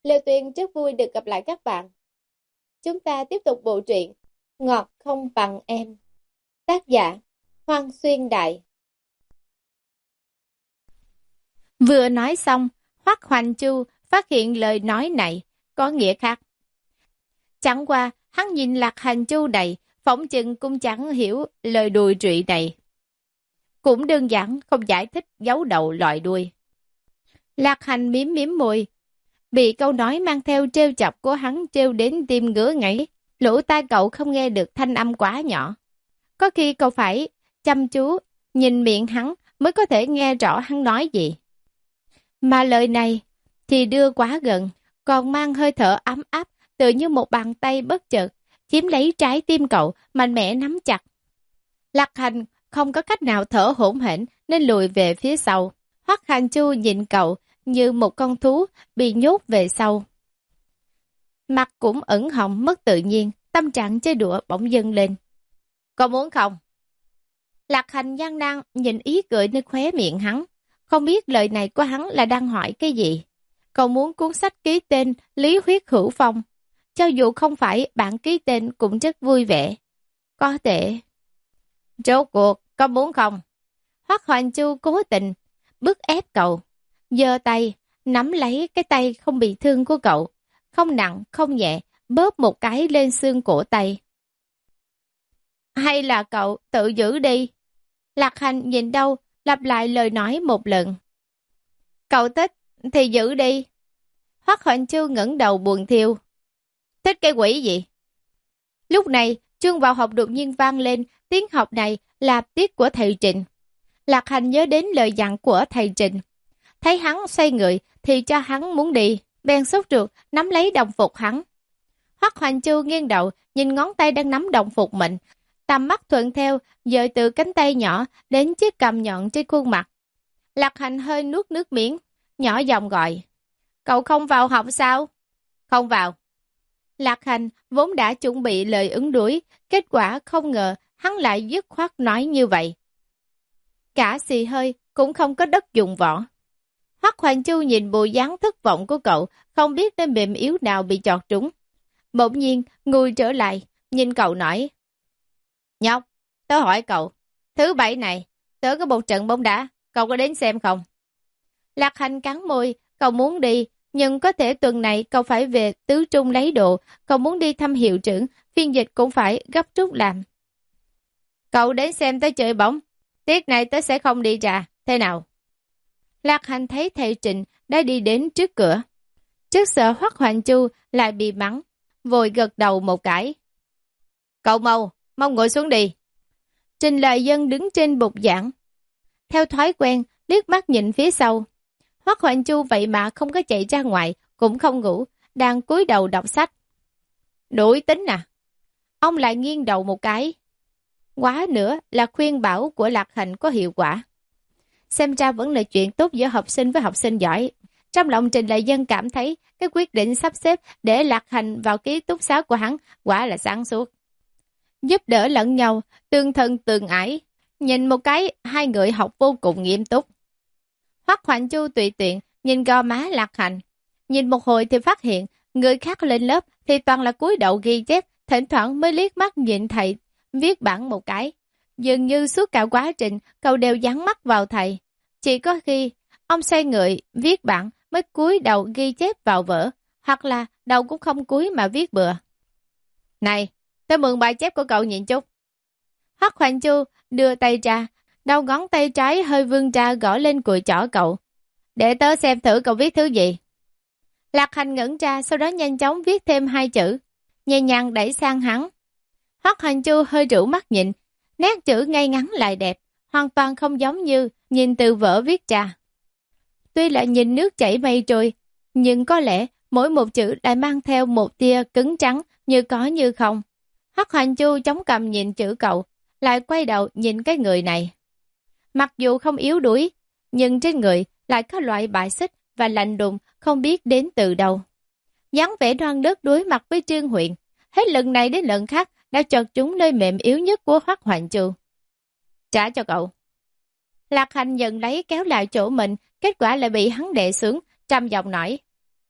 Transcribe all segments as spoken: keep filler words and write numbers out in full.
Lê Tuyên rất vui được gặp lại các bạn. Chúng ta tiếp tục bộ truyện Ngọt không bằng em. Tác giả Hoang Xuyên Đại. Vừa nói xong, Hoắc Hoành Chu phát hiện lời nói này có nghĩa khác. Chẳng qua, hắn nhìn Lạc Hành Chu này, phỏng chừng cũng chẳng hiểu lời đùi trụy này. Cũng đơn giản không giải thích giấu đầu lòi đuôi. Lạc Hành miếm miếm môi, bị câu nói mang theo trêu chọc của hắn trêu đến tim ngứa ngáy. Lỗ tai cậu không nghe được thanh âm quá nhỏ. Có khi cậu phải chăm chú nhìn miệng hắn mới có thể nghe rõ hắn nói gì. Mà lời này thì đưa quá gần, còn mang hơi thở ấm áp, tựa như một bàn tay bất chợt chiếm lấy trái tim cậu, mạnh mẽ nắm chặt. Lạc Hành không có cách nào thở hổn hển nên lùi về phía sau. Hoắc Hành Chu nhìn cậu như một con thú bị nhốt về sau. Mặt cũng ửng hồng mất tự nhiên, tâm trạng chơi đùa bỗng dâng lên. Có muốn không? Lạc Hành gian nan nhìn ý cười nơi khóe miệng hắn. Không biết lời này của hắn là đang hỏi cái gì. Cậu muốn cuốn sách ký tên Lý Huyết Hữu Phong. Cho dù không phải bạn ký tên cũng rất vui vẻ. Có thể. Rốt cuộc, có muốn không? Hoắc Hoành Chu cố tình bức ép cậu. Giơ tay, nắm lấy cái tay không bị thương của cậu. Không nặng, không nhẹ, bóp một cái lên xương cổ tay. Hay là cậu tự giữ đi? Lạc Hành nhìn đâu, lặp lại lời nói một lần. Cậu thích thì giữ đi. Hoắc Hoành Chu ngẩng đầu buồn thiêu. Thích cái quỷ gì? Lúc này, chuông vào học đột nhiên vang lên, tiếng học này là tiết của thầy Trịnh. Lạc Hành nhớ đến lời dặn của thầy Trịnh. Thấy hắn xoay người thì cho hắn muốn đi, bèn sốt ruột nắm lấy đồng phục hắn. Hoắc Hoành Chu nghiêng đầu, nhìn ngón tay đang nắm đồng phục mình, tầm mắt thuận theo, dời từ cánh tay nhỏ đến chiếc cằm nhọn trên khuôn mặt. Lạc Hành hơi nuốt nước miếng, nhỏ giọng gọi. Cậu không vào học sao? Không vào. Lạc Hành vốn đã chuẩn bị lời ứng đối, kết quả không ngờ hắn lại dứt khoát nói như vậy. Cả xì hơi cũng không có đất dùng võ. Hoắc Hoành Chu nhìn bộ dáng thất vọng của cậu, không biết nơi mềm yếu nào bị chọt trúng. Bỗng nhiên, ngồi trở lại, nhìn cậu nói. Nhóc, tớ hỏi cậu, thứ bảy này, tớ có một trận bóng đá, cậu có đến xem không? Lạc Hành cắn môi, cậu muốn đi, nhưng có thể tuần này cậu phải về tứ trung lấy đồ, cậu muốn đi thăm hiệu trưởng, phiên dịch cũng phải gấp rút làm. Cậu đến xem tớ chơi bóng, tiết này tớ sẽ không đi ra, thế nào? Lạc Hành thấy thầy Trịnh đã đi đến trước cửa. Trước sợ Hoắc Hoành Chu lại bị mắng, vội gật đầu một cái. Cậu mau, mau ngồi xuống đi. Trình Lợi Dân đứng trên bục giảng. Theo thói quen, liếc mắt nhìn phía sau. Hoắc Hoành Chu vậy mà không có chạy ra ngoài, cũng không ngủ, đang cúi đầu đọc sách. Đuổi tính à? Ông lại nghiêng đầu một cái. Quá nữa là khuyên bảo của Lạc Hành có hiệu quả. Xem ra vẫn là chuyện tốt giữa học sinh với học sinh giỏi. Trong lòng Trình Lợi Dân cảm thấy cái quyết định sắp xếp để Lạc Hành vào ký túc xá của hắn quả là sáng suốt. Giúp đỡ lẫn nhau, tương thân tương ái. Nhìn một cái, hai người học vô cùng nghiêm túc. Hoắc Hoành Chu tùy tiện, nhìn gò má Lạc Hành. Nhìn một hồi thì phát hiện, người khác lên lớp thì toàn là cúi đầu ghi chép, thỉnh thoảng mới liếc mắt nhìn thầy, viết bảng một cái. Dường như suốt cả quá trình, cậu đều dán mắt vào thầy. Chỉ có khi, ông xoay người, viết bảng mới cúi đầu ghi chép vào vở, hoặc là đầu cũng không cúi mà viết bừa. Này, tớ mượn bài chép của cậu nhìn chút. Hoắc Hoành Chu đưa tay ra, đầu ngón tay trái hơi vươn ra gõ lên cùi chỏ cậu. Để tớ xem thử cậu viết thứ gì. Lạc Hành ngẩn ra, sau đó nhanh chóng viết thêm hai chữ, nhẹ nhàng đẩy sang hắn. Hoắc Hoành Chu hơi rũ mắt nhìn, nét chữ ngay ngắn lại đẹp, hoàn toàn không giống như nhìn từ vở viết ra. Tuy là nhìn nước chảy mây trôi, nhưng có lẽ mỗi một chữ lại mang theo một tia cứng trắng như có như không. Hoắc Hoành Chu chống cằm nhìn chữ cậu, lại quay đầu nhìn cái người này. Mặc dù không yếu đuối, nhưng trên người lại có loại bại xích và lạnh đùng không biết đến từ đâu. Dáng vẻ đoan đất đối mặt với Trương Huyện, hết lần này đến lần khác đã chọt trúng nơi mềm yếu nhất của Hoắc Hoành Chu. Trả cho cậu. Lạc Hành nhận lấy kéo lại chỗ mình, kết quả lại bị hắn đè xuống, trầm giọng nói.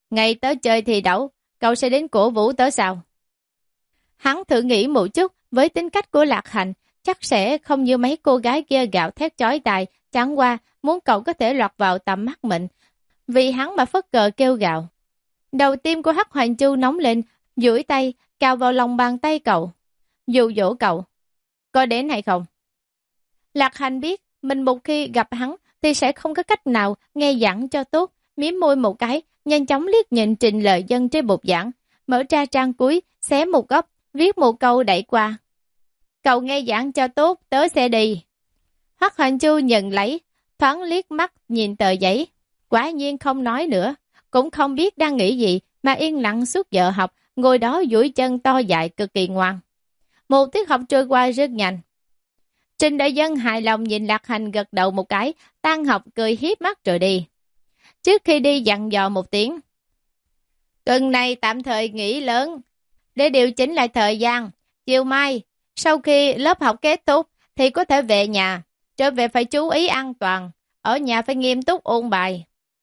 Ngày tớ chơi thi đấu, cậu sẽ đến cổ vũ tớ sao? Hắn thử nghĩ một chút, với tính cách của Lạc Hành, chắc sẽ không như mấy cô gái kia gạo thét chói tai, chẳng qua muốn cậu có thể lọt vào tầm mắt mình. Vì hắn mà phất cờ kêu gào. Đầu tim của Hắc Hoàng Chu nóng lên, duỗi tay, cào vào lòng bàn tay cậu. Dụ dỗ cậu, có đến hay không? Lạc Hành biết, mình một khi gặp hắn thì sẽ không có cách nào nghe giảng cho tốt, miếm môi một cái, nhanh chóng liếc nhìn trình lợi dân trên bục giảng, mở ra trang cuối, xé một góc, viết một câu đẩy qua. Cậu nghe giảng cho tốt, tớ sẽ đi. Hoắc Hoành Chu nhận lấy, thoáng liếc mắt nhìn tờ giấy. Quả nhiên không nói nữa, cũng không biết đang nghĩ gì mà yên lặng suốt giờ học, ngồi đó duỗi chân to dài cực kỳ ngoan. Một tiết học trôi qua rất nhanh. Trình Đại Dân hài lòng nhìn Lạc Hành gật đầu một cái, tan học cười hiếp mắt rồi đi. Trước khi đi dặn dò một tiếng. Tuần này tạm thời nghỉ lớn, để điều chỉnh lại thời gian. Chiều mai, sau khi lớp học kết thúc, thì có thể về nhà. Trở về phải chú ý an toàn, ở nhà phải nghiêm túc ôn bài.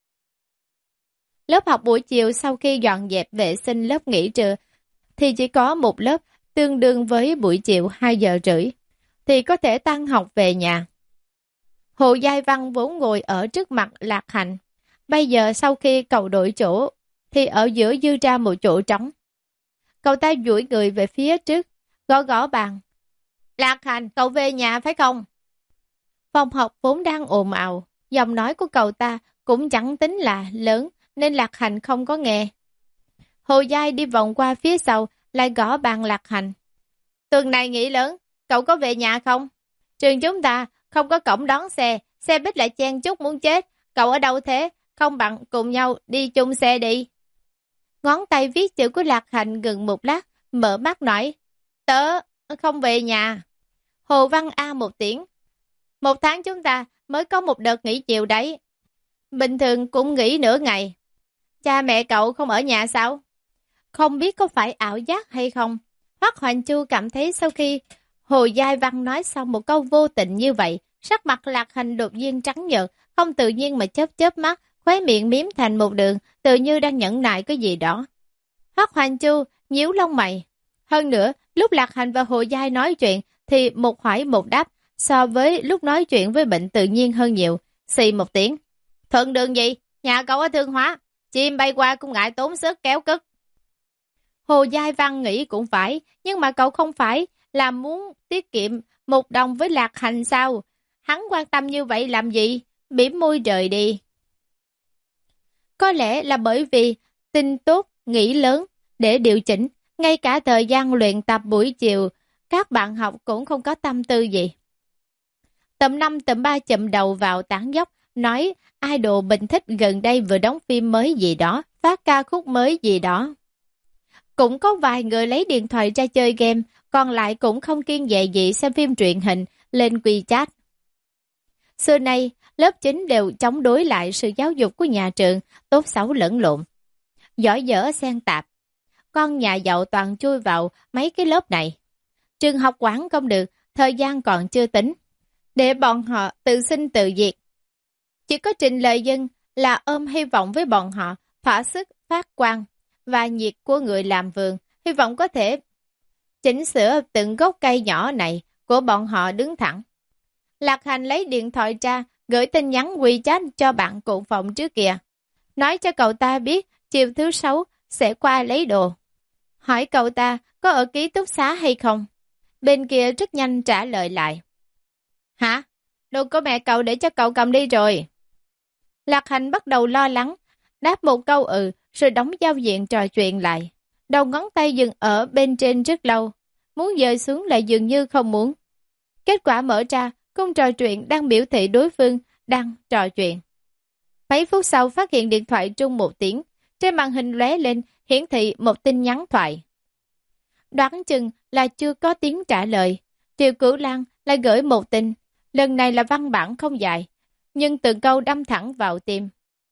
Lớp học buổi chiều sau khi dọn dẹp vệ sinh lớp nghỉ trưa, thì chỉ có một lớp tương đương với buổi chiều hai giờ rưỡi, thì có thể tan học về nhà. Hồ Giai Văn vốn ngồi ở trước mặt Lạc Hành. Bây giờ sau khi cậu đổi chỗ, thì ở giữa dư ra một chỗ trống. Cậu ta duỗi người về phía trước, gõ gõ bàn. Lạc Hành, cậu về nhà phải không? Phòng học vốn đang ồn ào, giọng nói của cậu ta cũng chẳng tính là lớn, nên Lạc Hành không có nghe. Hồ Giai đi vòng qua phía sau, lại gõ bàn Lạc Hành. Tuần này nghỉ lớn, cậu có về nhà không? Trường chúng ta không có cổng đón xe, xe buýt lại chen chúc muốn chết. Cậu ở đâu thế? Không bằng cùng nhau đi chung xe đi. Ngón tay viết chữ của Lạc Hành ngừng một lát, mở mắt nói. Tớ không về nhà. Hồ Văn A một tiếng. Một tháng chúng ta mới có một đợt nghỉ chiều đấy. Bình thường cũng nghỉ nửa ngày. Cha mẹ cậu không ở nhà sao? Không biết có phải ảo giác hay không? Hoắc Hoành Chu cảm thấy sau khi Hồ Giai Văn nói xong một câu vô tình như vậy, sắc mặt Lạc Hành đột nhiên trắng nhợt, không tự nhiên mà chớp chớp mắt, khóe miệng miếm thành một đường, tự như đang nhẫn nại cái gì đó. Hoắc Hoành Chu nhíu lông mày. Hơn nữa, lúc Lạc Hành và Hồ Giai nói chuyện thì một hỏi một đáp, so với lúc nói chuyện với bệnh tự nhiên hơn nhiều. Xì một tiếng. Thuận đường gì? Nhà cậu ở Thương Hóa. Chim bay qua cũng ngại tốn sức kéo cất. Hồ Giai Văn nghĩ cũng phải, nhưng mà cậu không phải là muốn tiết kiệm một đồng với Lạc Hành sao? Hắn quan tâm như vậy làm gì? Bỉm môi rời đi. Có lẽ là bởi vì tin tốt, nghĩ lớn để điều chỉnh, ngay cả thời gian luyện tập buổi chiều, các bạn học cũng không có tâm tư gì. Tầm năm tầm ba chậm đầu vào tán dốc, nói idol Bình Thích gần đây vừa đóng phim mới gì đó, phát ca khúc mới gì đó. Cũng có vài người lấy điện thoại ra chơi game, còn lại cũng không kiêng dè gì xem phim truyền hình, lên WeChat. Xưa nay, lớp chín đều chống đối lại sự giáo dục của nhà trường, tốt xấu lẫn lộn. Giỏi dở xen tạp. Con nhà giàu toàn chui vào mấy cái lớp này. Trường học quản không được, thời gian còn chưa tính. Để bọn họ tự sinh tự diệt. Chỉ có Trình Lợi Dân là ôm hy vọng với bọn họ, thỏa sức phát quang và nhiệt của người làm vườn, hy vọng có thể chỉnh sửa từng gốc cây nhỏ này của bọn họ đứng thẳng. Lạc Hành lấy điện thoại ra, gửi tin nhắn WeChat cho bạn cùng phòng trước kia. Nói cho cậu ta biết chiều thứ sáu sẽ qua lấy đồ. Hỏi cậu ta có ở ký túc xá hay không. Bên kia rất nhanh trả lời lại. Hả? Đồ của mẹ cậu để cho cậu cầm đi rồi. Lạc Hành bắt đầu lo lắng, đáp một câu ừ, rồi đóng giao diện trò chuyện lại. Đầu ngón tay dừng ở bên trên rất lâu, muốn dời xuống lại dường như không muốn. Kết quả mở ra, khung trò chuyện đang biểu thị đối phương đang trò chuyện. Mấy phút sau phát hiện điện thoại trung một tiếng, trên màn hình lóe lên hiển thị một tin nhắn thoại. Đoán chừng là chưa có tiếng trả lời, Triệu Cửu Lan lại gửi một tin, lần này là văn bản không dài, nhưng từng câu đâm thẳng vào tim.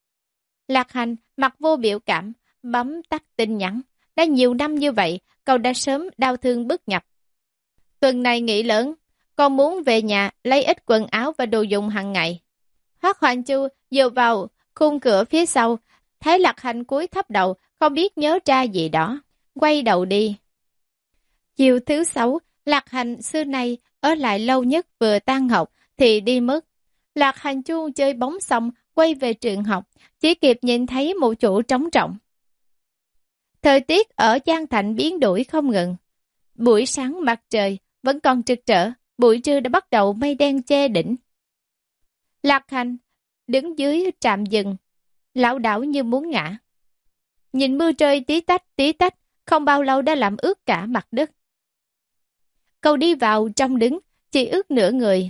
Lạc Hành mặt vô biểu cảm, bấm tắt tin nhắn. Đã nhiều năm như vậy, cậu đã sớm đau thương bức nhập. Tuần này nghỉ lớn, con muốn về nhà lấy ít quần áo và đồ dùng hàng ngày. Hoắc Hoành Chu dựa vào khung cửa phía sau, Thấy Lạc Hành cúi thấp đầu, không biết nhớ ra gì đó, quay đầu đi. Chiều thứ sáu, Lạc Hành xưa nay ở lại lâu nhất vừa tan học thì đi mất. Lạc Hành Chu chơi bóng xong, quay về trường học, chỉ kịp nhìn thấy một chỗ trống rỗng. Thời tiết ở Giang Thành biến đổi không ngừng. Buổi sáng mặt trời vẫn còn trực trở, buổi trưa đã bắt đầu mây đen che đỉnh. Lạc Hành đứng dưới trạm dừng, lảo đảo như muốn ngã. Nhìn mưa rơi tí tách tí tách, không bao lâu đã làm ướt cả mặt đất. Cậu đi vào trong đứng, chỉ ướt nửa người.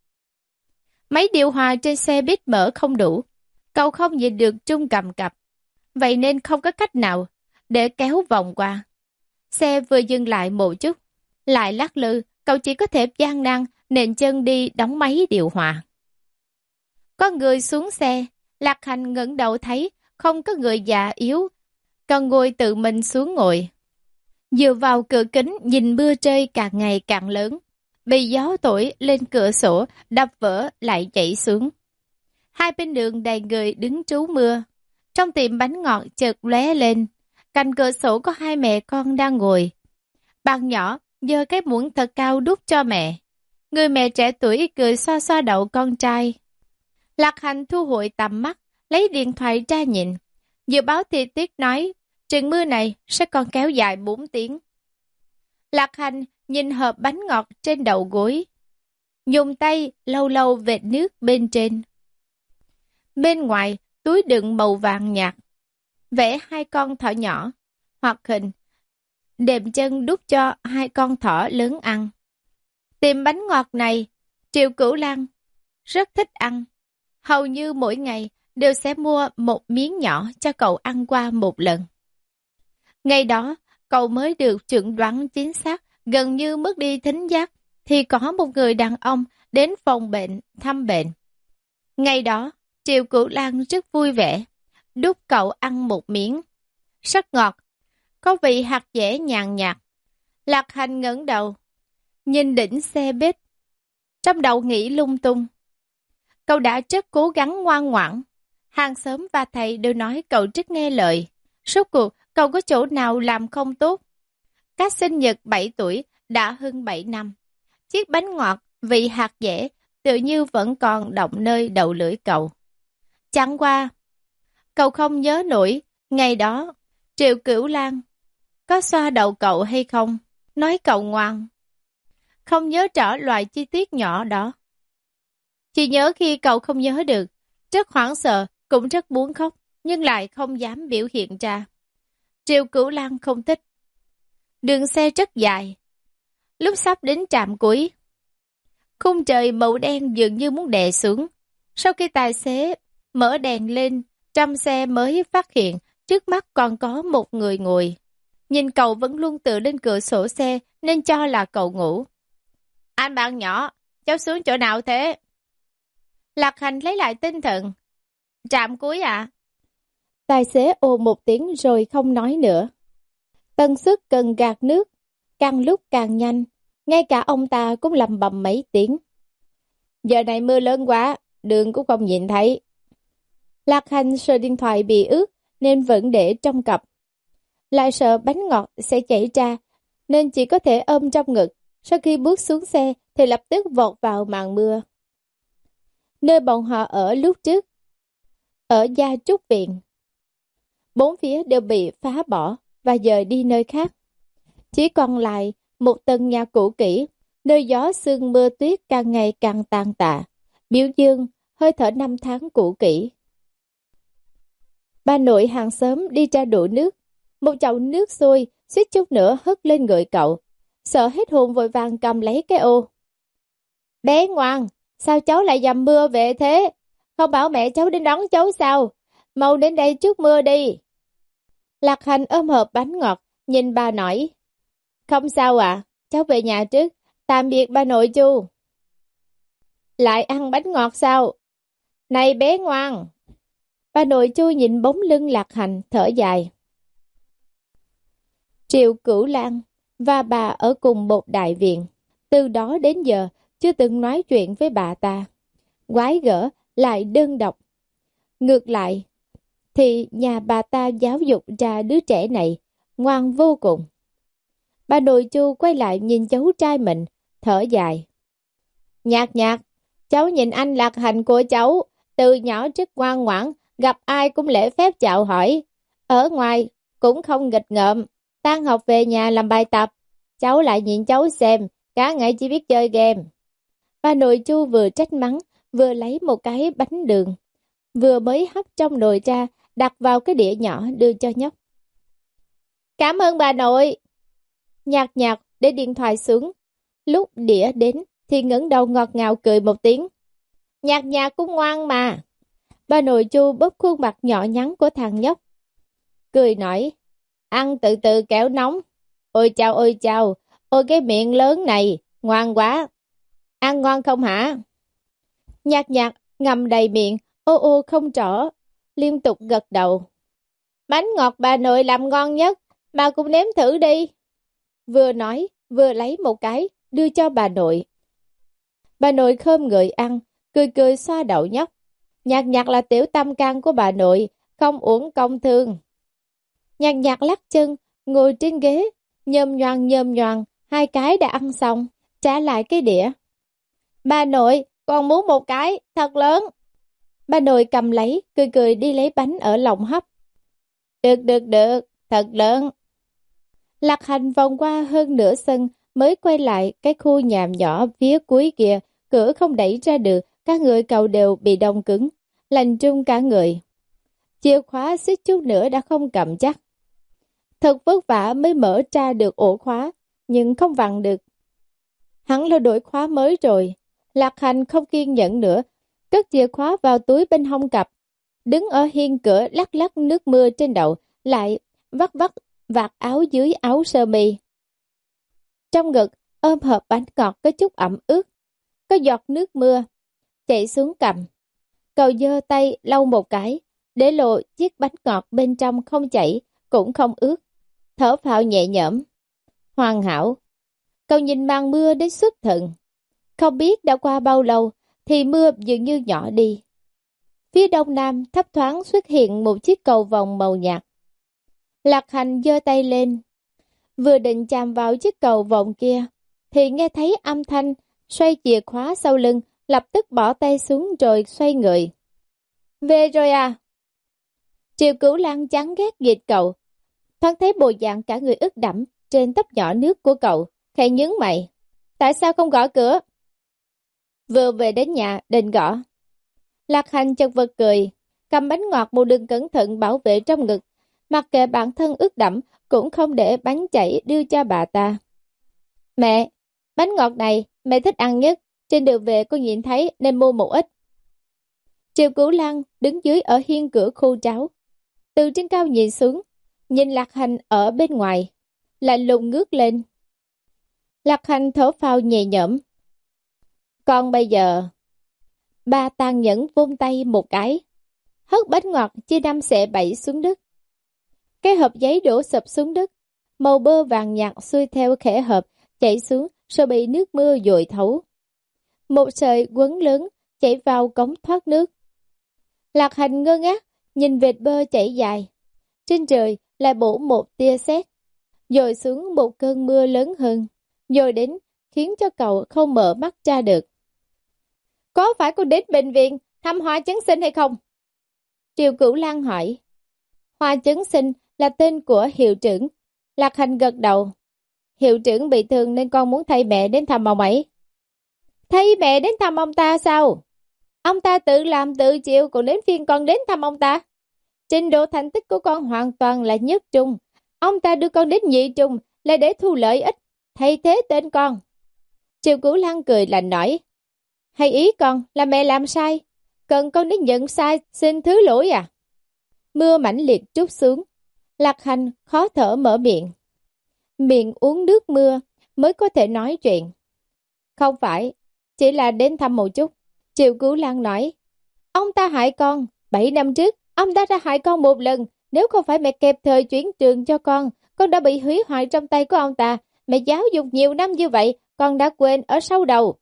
Máy điều hòa trên xe buýt mở không đủ, cậu không nhìn được trung cầm cập, vậy nên không có cách nào để kéo vòng qua. Xe vừa dừng lại một chút, lại lắc lư, cậu chỉ có thể gian nan nện chân đi đóng máy điều hòa. Có người xuống xe, Lạc Hành ngẩng đầu thấy không có người già yếu, còn ngồi tự mình xuống ngồi. Dựa vào cửa kính nhìn mưa rơi càng ngày càng lớn, bị gió thổi lên cửa sổ, đập vỡ lại chảy xuống. Hai bên đường đầy người đứng trú mưa. Trong tiệm bánh ngọt chợt lóe lên, cạnh cửa sổ có hai mẹ con đang ngồi. Bạn nhỏ giơ cái muỗng thật cao đút cho mẹ. Người mẹ trẻ tuổi cười xoa xoa đầu con trai. Lạc Hành thu hồi tầm mắt, lấy điện thoại ra nhìn. Dự báo thời tiết nói, trận mưa này sẽ còn kéo dài bốn tiếng. Lạc Hành nhìn hộp bánh ngọt trên đầu gối, dùng tay lâu lâu vệt nước bên trên. Bên ngoài, túi đựng màu vàng nhạt, vẽ hai con thỏ nhỏ, hoặc hình, đệm chân đút cho hai con thỏ lớn ăn. Tiệm bánh ngọt này, Triệu Cửu Lan rất thích ăn. Hầu như mỗi ngày đều sẽ mua một miếng nhỏ cho cậu ăn qua một lần. Ngày đó, cậu mới được chẩn đoán chính xác, gần như mất đi thính giác, thì có một người đàn ông đến phòng bệnh thăm bệnh. Ngày đó, Triệu Cửu Lan rất vui vẻ, đút cậu ăn một miếng. Rất ngọt, có vị hạt dẻ nhàn nhạt. Lạc Hành ngẩng đầu, nhìn đỉnh xe buýt, trong đầu nghĩ lung tung. Cậu đã rất cố gắng ngoan ngoãn. Hàng xóm và thầy đều nói cậu rất nghe lời. Rốt cuộc, cậu có chỗ nào làm không tốt? Cách sinh nhật bảy tuổi đã hơn bảy năm. Chiếc bánh ngọt, vị hạt dẻ, tự như vẫn còn động nơi đầu lưỡi cậu. Chẳng qua, cậu không nhớ nổi, ngày đó, Triệu Cửu Lan có xoa đầu cậu hay không? Nói cậu ngoan. Không nhớ rõ loại chi tiết nhỏ đó. Chỉ nhớ khi cậu không nhớ được, rất hoảng sợ, cũng rất muốn khóc, nhưng lại không dám biểu hiện ra. Triệu Cửu Lan không thích. Đường xe rất dài. Lúc sắp đến trạm cuối, khung trời màu đen dường như muốn đè xuống. Sau khi tài xế mở đèn lên, trong xe mới phát hiện trước mắt còn có một người ngồi. Nhìn cậu vẫn luôn tựa lên cửa sổ xe nên cho là cậu ngủ. Anh bạn nhỏ, cháu xuống chỗ nào thế? Lạc Hành lấy lại tinh thần. Trạm cuối ạ. À? Tài xế ồ một tiếng rồi không nói nữa. Tần suất cần gạt nước, càng lúc càng nhanh. Ngay cả ông ta cũng lầm bầm mấy tiếng. Giờ này mưa lớn quá, đường cũng không nhìn thấy. Lạc Hành sợ điện thoại bị ướt nên vẫn để trong cặp. Lại sợ bánh ngọt sẽ chảy ra nên chỉ có thể ôm trong ngực. Sau khi bước xuống xe thì lập tức vọt vào màn mưa. Nơi bọn họ ở lúc trước, ở Gia Trúc Viện. Bốn phía đều bị phá bỏ và dời đi nơi khác. Chỉ còn lại một tầng nhà cũ kỹ, nơi gió sương mưa tuyết càng ngày càng tàn tạ, biểu dương hơi thở năm tháng cũ kỹ. Bà nội hàng xóm đi ra đổ nước, một chậu nước sôi suýt chút nữa hất lên người cậu, sợ hết hồn vội vàng cầm lấy cái ô. Bé ngoan, sao cháu lại dầm mưa về thế? Không bảo mẹ cháu đến đón cháu sao? Mau đến đây trước mưa đi. Lạc Hành ôm hộp bánh ngọt, nhìn bà nói. Không sao à, cháu về nhà trước. Tạm biệt bà nội Chu. Lại ăn bánh ngọt sao? Này bé ngoan. Bà nội Chu nhìn bóng lưng Lạc Hành, thở dài. Triệu Cửu Lan và bà ở cùng một đại viện. Từ đó đến giờ, chưa từng nói chuyện với bà ta. Quái gở, lại đơn độc. Ngược lại, thì nhà bà ta giáo dục ra đứa trẻ này, ngoan vô cùng. Bà nội Chu quay lại nhìn cháu trai mình, thở dài. Nhạc nhạc, cháu nhìn anh Lạc Hành của cháu, từ nhỏ rất ngoan ngoãn, gặp ai cũng lễ phép chào hỏi. Ở ngoài cũng không nghịch ngợm, tan học về nhà làm bài tập. Cháu lại nhìn cháu xem, cả ngày chỉ biết chơi game. Bà nội Chu vừa trách mắng, vừa lấy một cái bánh đường, vừa mới hấp trong nồi ra, đặt vào cái đĩa nhỏ đưa cho nhóc. Cảm ơn bà nội. Nhạc nhạc để điện thoại xuống. Lúc đĩa đến thì ngẩng đầu ngọt ngào cười một tiếng. Nhạc nhạc cũng ngoan mà. Bà nội Chu bóp khuôn mặt nhỏ nhắn của thằng nhóc, cười nói, ăn từ từ kẻo nóng. Ôi chào ôi chào, ôi cái miệng lớn này, ngoan quá. Ăn ngon không hả? Nhạc nhạc ngậm đầy miệng, ô ô không rõ, liên tục gật đầu. Bánh ngọt bà nội làm ngon nhất, bà cũng nếm thử đi. Vừa nói, vừa lấy một cái, đưa cho bà nội. Bà nội khom người ăn, cười cười xoa đầu nhóc. Nhạc nhạc là tiểu tâm can của bà nội, không uổng công thương. Nhạc nhạc lắc chân, ngồi trên ghế, nhơm nhoàng nhơm nhoàng, hai cái đã ăn xong, trả lại cái đĩa. Bà nội, con muốn một cái, thật lớn. Bà nội cầm lấy, cười cười đi lấy bánh ở lòng hấp. Được được được, thật lớn. Lạc Hành vòng qua hơn nửa sân mới quay lại cái khu nhà nhỏ phía cuối kia, cửa không đẩy ra được, các người cầu đều bị đông cứng, lạnh trung cả người. Chìa khóa xích chút nữa đã không cầm chắc. Thật vất vả mới mở ra được ổ khóa, nhưng không vặn được. Hắn là đổi khóa mới rồi. Lạc Hành không kiên nhẫn nữa, cất chìa khóa vào túi bên hông cặp, đứng ở hiên cửa lắc lắc nước mưa trên đầu, lại vắt vắt vạt áo dưới áo sơ mi. Trong ngực ôm hộp bánh ngọt có chút ẩm ướt, có giọt nước mưa chảy xuống cằm. Cậu giơ tay lau một cái, để lộ chiếc bánh ngọt bên trong không chảy, cũng không ướt. Thở phào nhẹ nhõm. Hoàn hảo. Cậu nhìn màn mưa đến xuất thần. Không biết đã qua bao lâu thì mưa dường như nhỏ đi. Phía đông nam thấp thoáng xuất hiện một chiếc cầu vồng màu nhạt. Lạc Hành giơ tay lên, vừa định chạm vào chiếc cầu vồng kia thì nghe thấy âm thanh xoay chìa khóa sau lưng, lập tức bỏ tay xuống rồi xoay người. Về rồi à? Triệu Cửu Lan chán ghét dịch cậu, thoáng thấy bộ dạng cả người ướt đẫm trên tóc nhỏ nước của cậu, khẽ nhướng mày. Tại sao không gõ cửa? Vừa về đến nhà định gõ. Lạc Hành chật vật cười, cầm bánh ngọt một đường cẩn thận bảo vệ trong ngực, mặc kệ bản thân ướt đẫm cũng không để bánh chảy đưa cho bà ta. Mẹ, bánh ngọt này mẹ thích ăn nhất, trên đường về con nhìn thấy nên mua một ít. Triệu Cửu Lan đứng dưới ở hiên cửa khu tráo, từ trên cao nhìn xuống, nhìn Lạc Hành ở bên ngoài, lạnh lùng ngước lên. Lạc Hành thở phào nhẹ nhõm. Còn bây giờ, bà tàn nhẫn vung tay một cái, hất bánh ngọt chia năm xẻ bảy xuống đất. Cái hộp giấy đổ sập xuống đất, màu bơ vàng nhạt xuôi theo khe hộp chảy xuống rồi bị nước mưa dội thấu. Một sợi quấn lớn chảy vào cống thoát nước. Lạc Hành ngơ ngác nhìn vệt bơ chảy dài. Trên trời lại bổ một tia sét, dội xuống một cơn mưa lớn hơn, dội đến khiến cho cậu không mở mắt ra được. Có phải con đến bệnh viện thăm Hoa Chấn Sinh hay không? Triệu Cửu Lan hỏi. Hoa Chấn Sinh là tên của hiệu trưởng. Lạc Hành gật đầu. Hiệu trưởng bị thương nên con muốn thay mẹ đến thăm ông ấy. Thay mẹ đến thăm ông ta sao? Ông ta tự làm tự chịu, còn đến phiên con đến thăm ông ta. Trình độ thành tích của con hoàn toàn là nhất trung. Ông ta đưa con đến nhị trung là để thu lợi ích, thay thế tên con. Triệu Cửu Lan cười lạnh nói. Hay ý con là mẹ làm sai, cần con đến nhận sai xin thứ lỗi à? Mưa mãnh liệt trút xuống. Lạc Hành khó thở mở miệng. Miệng uống nước mưa mới có thể nói chuyện. Không phải, chỉ là đến thăm một chút. Triệu Cửu Lan nói. Ông ta hại con, bảy năm trước, ông ta đã hại con một lần. Nếu không phải mẹ kịp thời chuyển trường cho con, con đã bị hủy hoại trong tay của ông ta. Mẹ giáo dục nhiều năm như vậy, con đã quên ở sau đầu.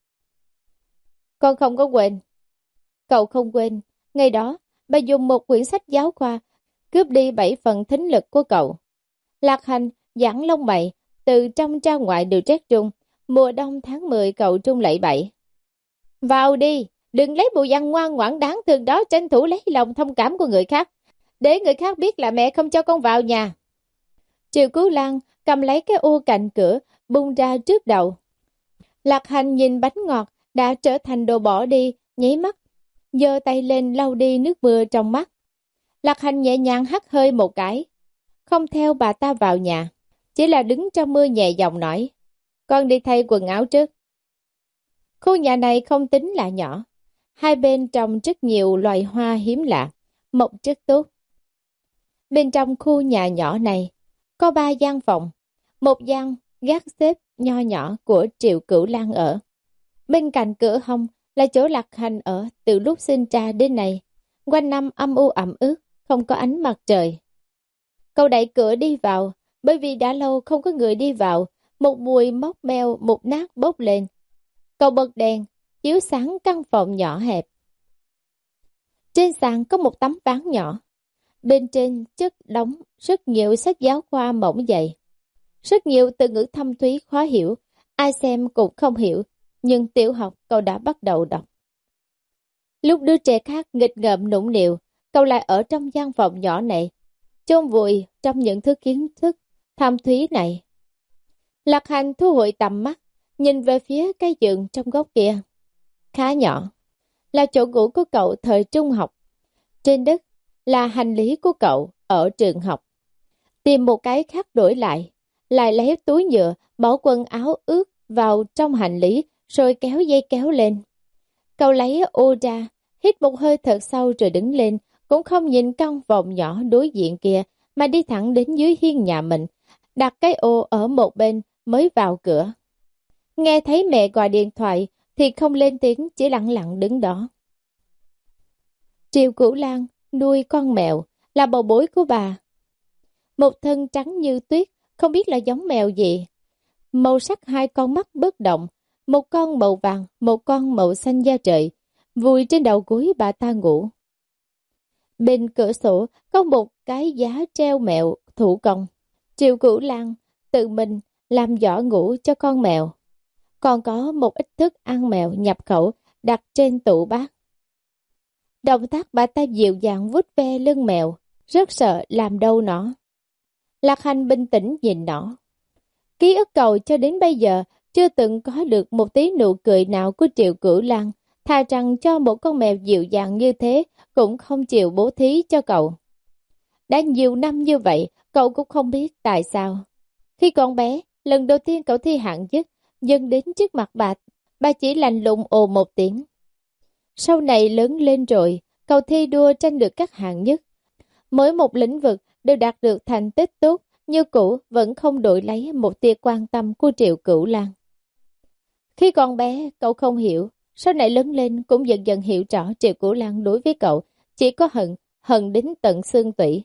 Con không có quên. Cậu không quên. Ngày đó, bà dùng một quyển sách giáo khoa cướp đi bảy phần thính lực của cậu. Lạc Hành giãn lông mày, từ trong ra ngoài đều rét run. Mùa đông tháng mười cậu trung lẩy bẩy. Vào đi, đừng lấy bộ dạng ngoan ngoãn đáng thương đó tranh thủ lấy lòng thông cảm của người khác, để người khác biết là mẹ không cho con vào nhà. Triệu Cứu Lan cầm lấy cái ô cạnh cửa, bung ra trước đầu. Lạc Hành nhìn bánh ngọt đã trở thành đồ bỏ đi, nháy mắt, giơ tay lên lau đi nước mưa trong mắt. Lạc Hành nhẹ nhàng hắt hơi một cái, không theo bà ta vào nhà, chỉ là đứng trong mưa nhẹ giọng nói, con đi thay quần áo trước. Khu nhà này không tính là nhỏ, hai bên trồng rất nhiều loài hoa hiếm lạ, mọc rất tốt. Bên trong khu nhà nhỏ này, có ba gian phòng, một gian gác xếp nho nhỏ của Triệu Cửu Lan ở. Bên cạnh cửa hông là chỗ Lạc Hành ở từ lúc sinh ra đến nay, quanh năm âm u ẩm ướt, không có ánh mặt trời. Cậu đẩy cửa đi vào, bởi vì đã lâu không có người đi vào, một mùi mốc meo mục nát bốc lên. Cậu bật đèn, chiếu sáng căn phòng nhỏ hẹp. Trên sàn có một tấm ván nhỏ, bên trên chất đóng rất nhiều sách giáo khoa mỏng dày. Rất nhiều từ ngữ thâm thúy khó hiểu, ai xem cũng không hiểu, nhưng tiểu học cậu đã bắt đầu đọc. Lúc đứa trẻ khác nghịch ngợm nũng nịu, cậu lại ở trong gian phòng nhỏ này, chôn vùi trong những thứ kiến thức thâm thúy này. Lạc Hành thu hồi tầm mắt, nhìn về phía cái giường trong góc kia. Khá nhỏ, là chỗ ngủ của cậu thời trung học. Trên đất là hành lý của cậu ở trường học. Tìm một cái khác đổi lại, lại lấy túi nhựa, bỏ quần áo ướt vào trong hành lý, rồi kéo dây kéo lên. Cậu lấy ô ra, hít một hơi thật sâu rồi đứng lên, cũng không nhìn căn phòng nhỏ đối diện kia, mà đi thẳng đến dưới hiên nhà mình, đặt cái ô ở một bên mới vào cửa. Nghe thấy mẹ gọi điện thoại thì không lên tiếng, chỉ lặng lặng đứng đó. Triệu Cửu Lan nuôi con mèo, là bầu bối của bà. Một thân trắng như tuyết, không biết là giống mèo gì. Màu sắc hai con mắt bất động, một con màu vàng, một con màu xanh da trời, vùi trên đầu gối bà ta ngủ. Bên cửa sổ có một cái giá treo mèo thủ công. Triệu Cửu Lan tự mình làm giỏ ngủ cho con mèo. Còn có một ít thức ăn mèo nhập khẩu đặt trên tủ bát. Động tác bà ta dịu dàng vuốt ve lưng mèo, rất sợ làm đau nó. Lạc Hành bình tĩnh nhìn nó. Ký ức cậu cho đến bây giờ chưa từng có được một tí nụ cười nào của Triệu Cửu Lan, thà rằng cho một con mèo dịu dàng như thế cũng không chịu bố thí cho cậu. Đã nhiều năm như vậy, cậu cũng không biết tại sao. Khi còn bé, lần đầu tiên cậu thi hạng nhất, dâng đến trước mặt bà, bà chỉ lạnh lùng ồ một tiếng. Sau này lớn lên rồi, cậu thi đua tranh được các hạng nhất. Mỗi một lĩnh vực đều đạt được thành tích tốt, như cũ vẫn không đổi lấy một tia quan tâm của Triệu Cửu Lan. Khi còn bé, cậu không hiểu, sau này lớn lên cũng dần dần hiểu rõ Triệu Cửu Lan đối với cậu chỉ có hận, hận đến tận xương tủy.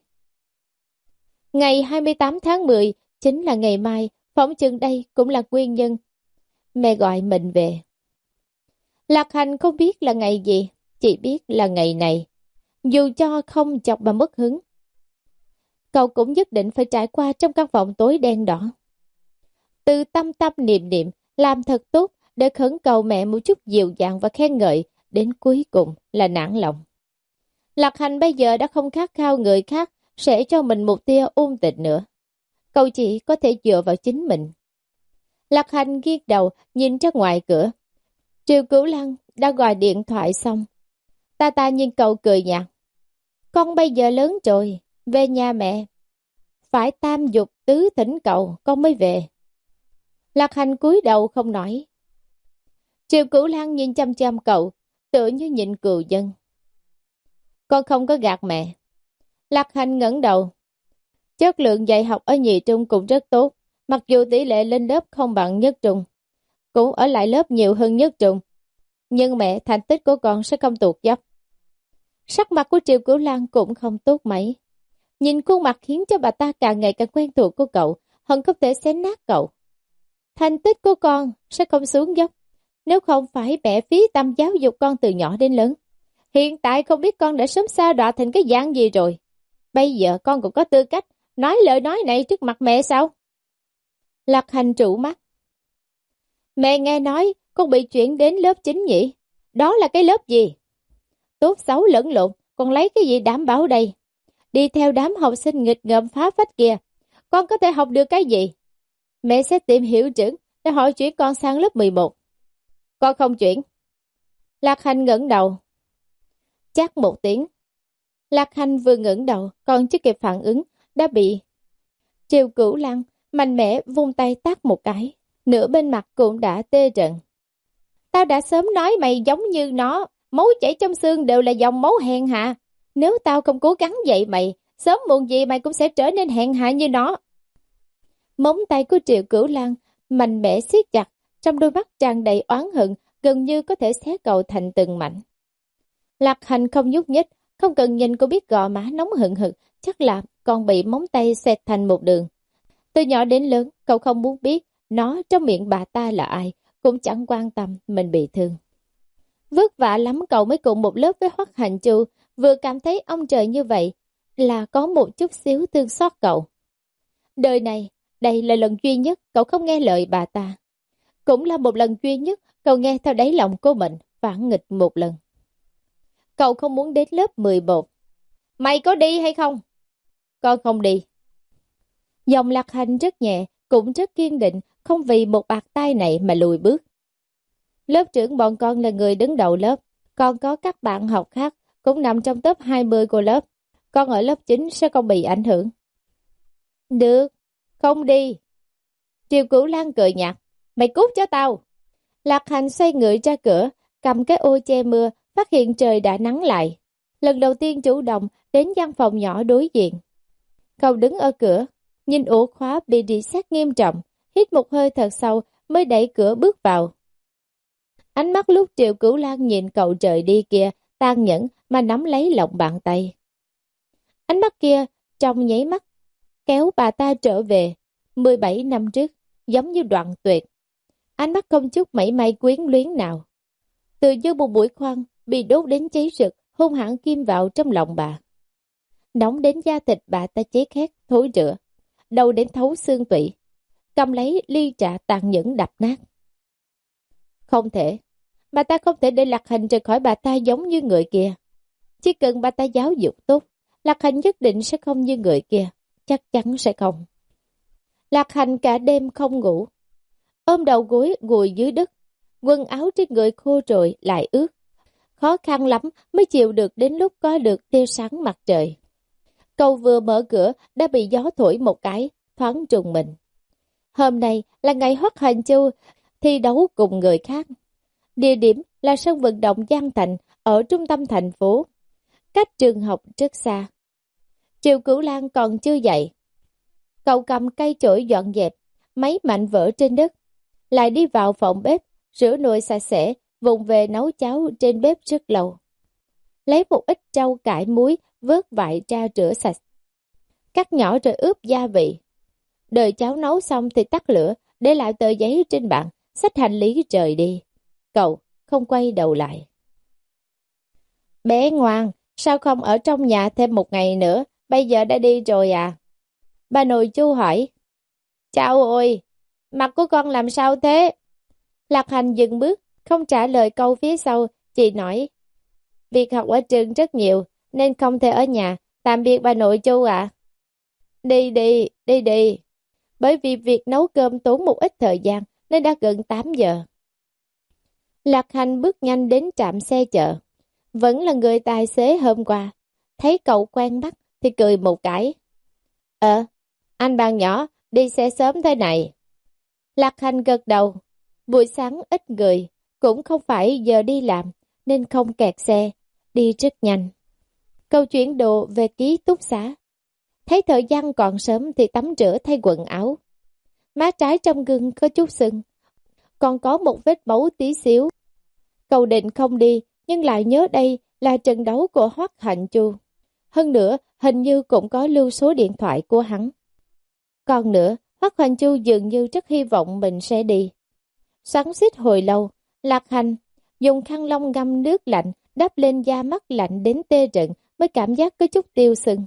Ngày hai mươi tám tháng mười, chính là ngày mai, phỏng chừng đây cũng là nguyên nhân mẹ gọi mình về. Lạc Hành không biết là ngày gì, chỉ biết là ngày này. Dù cho không chọc mà mất hứng, cậu cũng nhất định phải trải qua trong căn phòng tối đen đỏ. Từ tâm tâm niệm niệm, làm thật tốt để khẩn cầu mẹ một chút dịu dàng và khen ngợi, đến cuối cùng là nản lòng. Lạc Hành bây giờ đã không khát khao người khác sẽ cho mình một tia ôn tịch nữa. Cậu chỉ có thể dựa vào chính mình. Lạc Hành nghiêng đầu nhìn ra ngoài cửa. Triệu Cửu Lan đã gọi điện thoại xong. Ta ta nhìn cậu cười nhạt. Con bây giờ lớn rồi, về nhà mẹ. Phải tam dục tứ thỉnh cậu, con mới về. Lạc Hành cúi đầu không nói. Triệu Cửu Lan nhìn chăm chăm cậu, tựa như nhìn cừu dân. Con không có gạt mẹ. Lạc Hành ngẩng đầu. Chất lượng dạy học ở nhị trung cũng rất tốt, mặc dù tỷ lệ lên lớp không bằng nhất trung, cũng ở lại lớp nhiều hơn nhất trung. Nhưng mẹ, thành tích của con sẽ không tụt dốc. Sắc mặt của Triệu Cửu Lan cũng không tốt mấy. Nhìn khuôn mặt khiến cho bà ta càng ngày càng quen thuộc của cậu, hận không thể xé nát cậu. Thành tích của con sẽ không xuống dốc, nếu không phải mẹ phí tâm giáo dục con từ nhỏ đến lớn. Hiện tại không biết con đã sớm sa đọa thành cái dạng gì rồi. Bây giờ con cũng có tư cách nói lời nói này trước mặt mẹ sao? Lạc Hành trụ mắt. Mẹ nghe nói con bị chuyển đến lớp chín nhỉ? Đó là cái lớp gì? Tốt xấu lẫn lộn, còn lấy cái gì đảm bảo đây? Đi theo đám học sinh nghịch ngợm phá phách kia, con có thể học được cái gì? Mẹ sẽ tìm hiểu trưởng để hỏi chuyển con sang lớp mười một. Con không chuyển. Lạc Hành ngẩng đầu. Chắc một tiếng. Lạc Hành vừa ngẩng đầu, còn chưa kịp phản ứng, đã bị Triều Cửu Lăng mạnh mẽ vung tay tát một cái. Nửa bên mặt cũng đã tê rần. Tao đã sớm nói mày giống như nó, máu chảy trong xương đều là dòng máu hèn hạ. Nếu tao không cố gắng dạy mày, sớm muộn gì mày cũng sẽ trở nên hèn hạ như nó. Móng tay của Triệu Cửu Lăng mạnh mẽ siết chặt, trong đôi mắt tràn đầy oán hận, gần như có thể xé cậu thành từng mảnh. Lạc Hành không nhúc nhích, không cần nhìn cô biết gò má nóng hừng hực, chắc là còn bị móng tay xẹt thành một đường. Từ nhỏ đến lớn, cậu không muốn biết nó trong miệng bà ta là ai, cũng chẳng quan tâm mình bị thương. Vất vả lắm cậu mới cùng một lớp với Hoắc Hành Chu, vừa cảm thấy ông trời như vậy là có một chút xíu thương xót cậu. Đời này, đây là lần duy nhất cậu không nghe lời bà ta. Cũng là một lần duy nhất cậu nghe theo đáy lòng của mình, phản nghịch một lần. Cậu không muốn đến lớp mười một. Mày có đi hay không? Con không đi. Dòng Lạc Hành rất nhẹ, cũng rất kiên định, không vì một bạt tay này mà lùi bước. Lớp trưởng bọn con là người đứng đầu lớp, còn có các bạn học khác cũng nằm trong top hai mươi của lớp. Con ở lớp chín sẽ không bị ảnh hưởng. Được, không đi. Triều Cửu Lan cười nhạt. Mày cút cho tao. Lạc Hành xoay người ra cửa, cầm cái ô che mưa, phát hiện trời đã nắng lại. Lần đầu tiên chủ động đến văn phòng nhỏ đối diện. Cậu đứng ở cửa, nhìn ổ khóa bị rỉ sét nghiêm trọng, hít một hơi thật sâu mới đẩy cửa bước vào. Ánh mắt lúc Triệu Cửu Lan nhìn cậu trời đi kia, tàn nhẫn mà nắm lấy lòng bàn tay. Ánh mắt kia, trong nháy mắt, kéo bà ta trở về, mười bảy năm trước, giống như đoạn tuyệt. Ánh mắt không chút mảy may quyến luyến nào. Từ như một mũi khoan, bị đốt đến cháy rực, hung hãn kim vào trong lòng bà. Nóng đến da thịt bà ta cháy khét, thối rữa, đầu đến thấu xương tủy, cầm lấy ly trà tàn nhẫn đập nát. Không thể, bà ta không thể để Lạc Hành rời khỏi bà ta giống như người kia. Chỉ cần bà ta giáo dục tốt, Lạc Hành nhất định sẽ không như người kia, chắc chắn sẽ không. Lạc Hành cả đêm không ngủ, ôm đầu gối gùi dưới đất, quần áo trên người khô rồi lại ướt. Khó khăn lắm mới chịu được đến lúc có được tia sáng mặt trời. Cậu vừa mở cửa đã bị gió thổi một cái, thoáng trùng mình. Hôm nay là ngày Hoắc Hành Chu thi đấu cùng người khác. Địa điểm là sân vận động Giang Thành ở trung tâm thành phố, cách trường học rất xa. Triệu Cửu Lan còn chưa dậy. Cậu cầm cây chổi dọn dẹp, mấy mảnh vỡ trên đất, lại đi vào phòng bếp, rửa nồi sạch sẽ, vùng về nấu cháo trên bếp rất lâu. Lấy một ít rau cải muối, vớt vại ra rửa sạch, cắt nhỏ rồi ướp gia vị. Đợi cháo nấu xong thì tắt lửa, để lại tờ giấy trên bàn, xách hành lý rời đi. Cậu không quay đầu lại. Bé ngoan, sao không ở trong nhà thêm một ngày nữa, bây giờ đã đi rồi à? Bà nội Chu hỏi. Chào ôi, mặt của con làm sao thế? Lạc Hành dừng bước, không trả lời câu phía sau, chỉ nói. Việc học ở trường rất nhiều, nên không thể ở nhà, tạm biệt bà nội Chu ạ. Đi đi, đi đi. Bởi vì việc nấu cơm tốn một ít thời gian, nên đã gần tám giờ. Lạc Hành bước nhanh đến trạm xe chợ. Vẫn là người tài xế hôm qua. Thấy cậu quen mắt thì cười một cái. Ờ, anh bạn nhỏ, đi xe sớm thế này. Lạc Hành gật đầu. Buổi sáng ít người, cũng không phải giờ đi làm, nên không kẹt xe, đi rất nhanh. Câu chuyển đồ về ký túc xá. Thấy thời gian còn sớm thì tắm rửa thay quần áo. Má trái trong gương có chút sưng, còn có một vết máu tí xíu. Cậu định không đi, nhưng lại nhớ đây là trận đấu của Hoắc Hành Chu. Hơn nữa, hình như cũng có lưu số điện thoại của hắn. Còn nữa, Hoắc Hành Chu dường như rất hy vọng mình sẽ đi. Xoắn xít hồi lâu, Lạc Hành dùng khăn lông ngâm nước lạnh đắp lên da mắt lạnh đến tê rần mới cảm giác có chút tiêu sưng.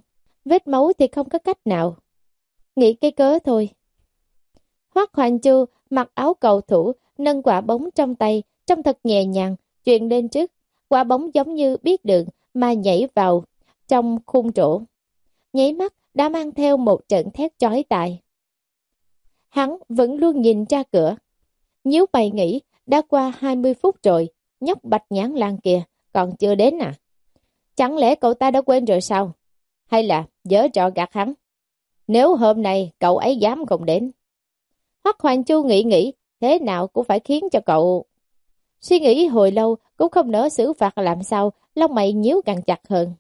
vết máu thì không có cách nào. Nghĩ cái cớ thôi. Hoắc Hoành Chu mặc áo cầu thủ, nâng quả bóng trong tay, trông thật nhẹ nhàng, chuyền lên trước. Quả bóng giống như biết đường mà nhảy vào trong khung rổ. Nháy mắt đã mang theo một trận thét chói tai. Hắn vẫn luôn nhìn ra cửa. Nhíu mày nghĩ, đã qua hai mươi phút rồi, nhóc Bạch Nhãn Lan kia còn chưa đến à? Chẳng lẽ cậu ta đã quên rồi sao? Hay là giở trò gạt hắn? Nếu hôm nay cậu ấy dám không đến. Hoắc Hoành Chu nghĩ nghĩ, thế nào cũng phải khiến cho cậu. Suy nghĩ hồi lâu cũng không nỡ xử phạt làm sao, lông mày nhíu càng chặt hơn.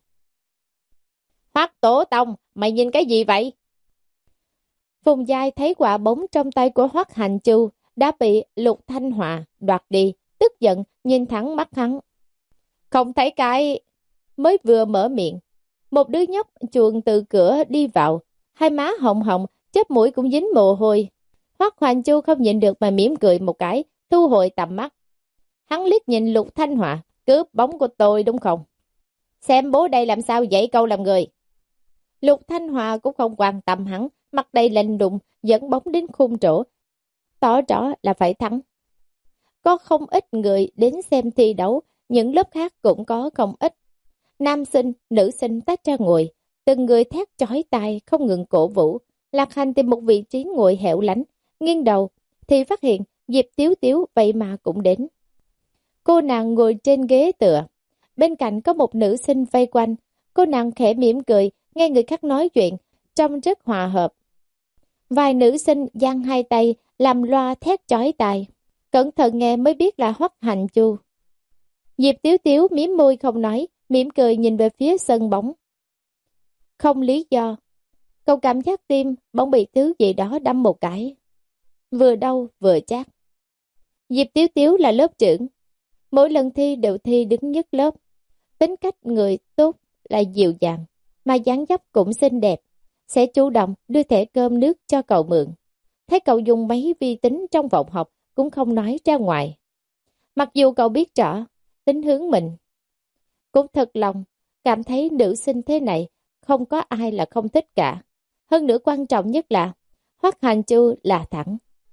Hoắc Tổ Tông, mày nhìn cái gì vậy? Phùng Giai thấy quả bóng trong tay của Hoắc Hành Chu đã bị Lục Thanh Hòa đoạt đi, tức giận nhìn thẳng mắt hắn. Không thấy cái... Mới vừa mở miệng, một đứa nhóc chuồn từ cửa đi vào, hai má hồng hồng, chớp mũi cũng dính mồ hôi. Hoắc Hoành Chu không nhịn được mà mỉm cười một cái, thu hồi tầm mắt. Hắn liếc nhìn Lục Thanh Hòa, cướp bóng của tôi đúng không? Xem bố đây làm sao dạy câu làm người. Lục Thanh Hòa cũng không quan tâm hắn, mặt đầy lạnh lùng, dẫn bóng đến khung chỗ, tỏ rõ là phải thắng. Có không ít người đến xem thi đấu, những lớp khác cũng có không ít. Nam sinh, nữ sinh tách ra ngồi, từng người thét chói tai không ngừng cổ vũ. Lạc Hành tìm một vị trí ngồi hẻo lánh, nghiêng đầu thì phát hiện Diệp Tiếu Tiếu vậy mà cũng đến. Cô nàng ngồi trên ghế tựa, bên cạnh có một nữ sinh vây quanh. Cô nàng khẽ mỉm cười, nghe người khác nói chuyện, trông rất hòa hợp. Vài nữ sinh giang hai tay, làm loa thét chói tai. Cẩn thận nghe mới biết là Hoắc Hành Chu. Diệp Tiếu Tiếu mím môi không nói, mỉm cười nhìn về phía sân bóng. Không lý do, cậu cảm giác tim bỗng bị thứ gì đó đâm một cái. Vừa đau vừa chát. Diệp Tiếu Tiếu là lớp trưởng. Mỗi lần thi đều thi đứng nhất lớp. Tính cách người tốt là dịu dàng, mà dáng dấp cũng xinh đẹp. Sẽ chủ động đưa thẻ cơm nước cho cậu mượn. Thấy cậu dùng máy vi tính trong phòng học cũng không nói ra ngoài. Mặc dù cậu biết rõ tính hướng mình, cũng thật lòng cảm thấy nữ sinh thế này không có ai là không thích cả. Hơn nữa quan trọng nhất là Hoắc Hành Chu là thẳng.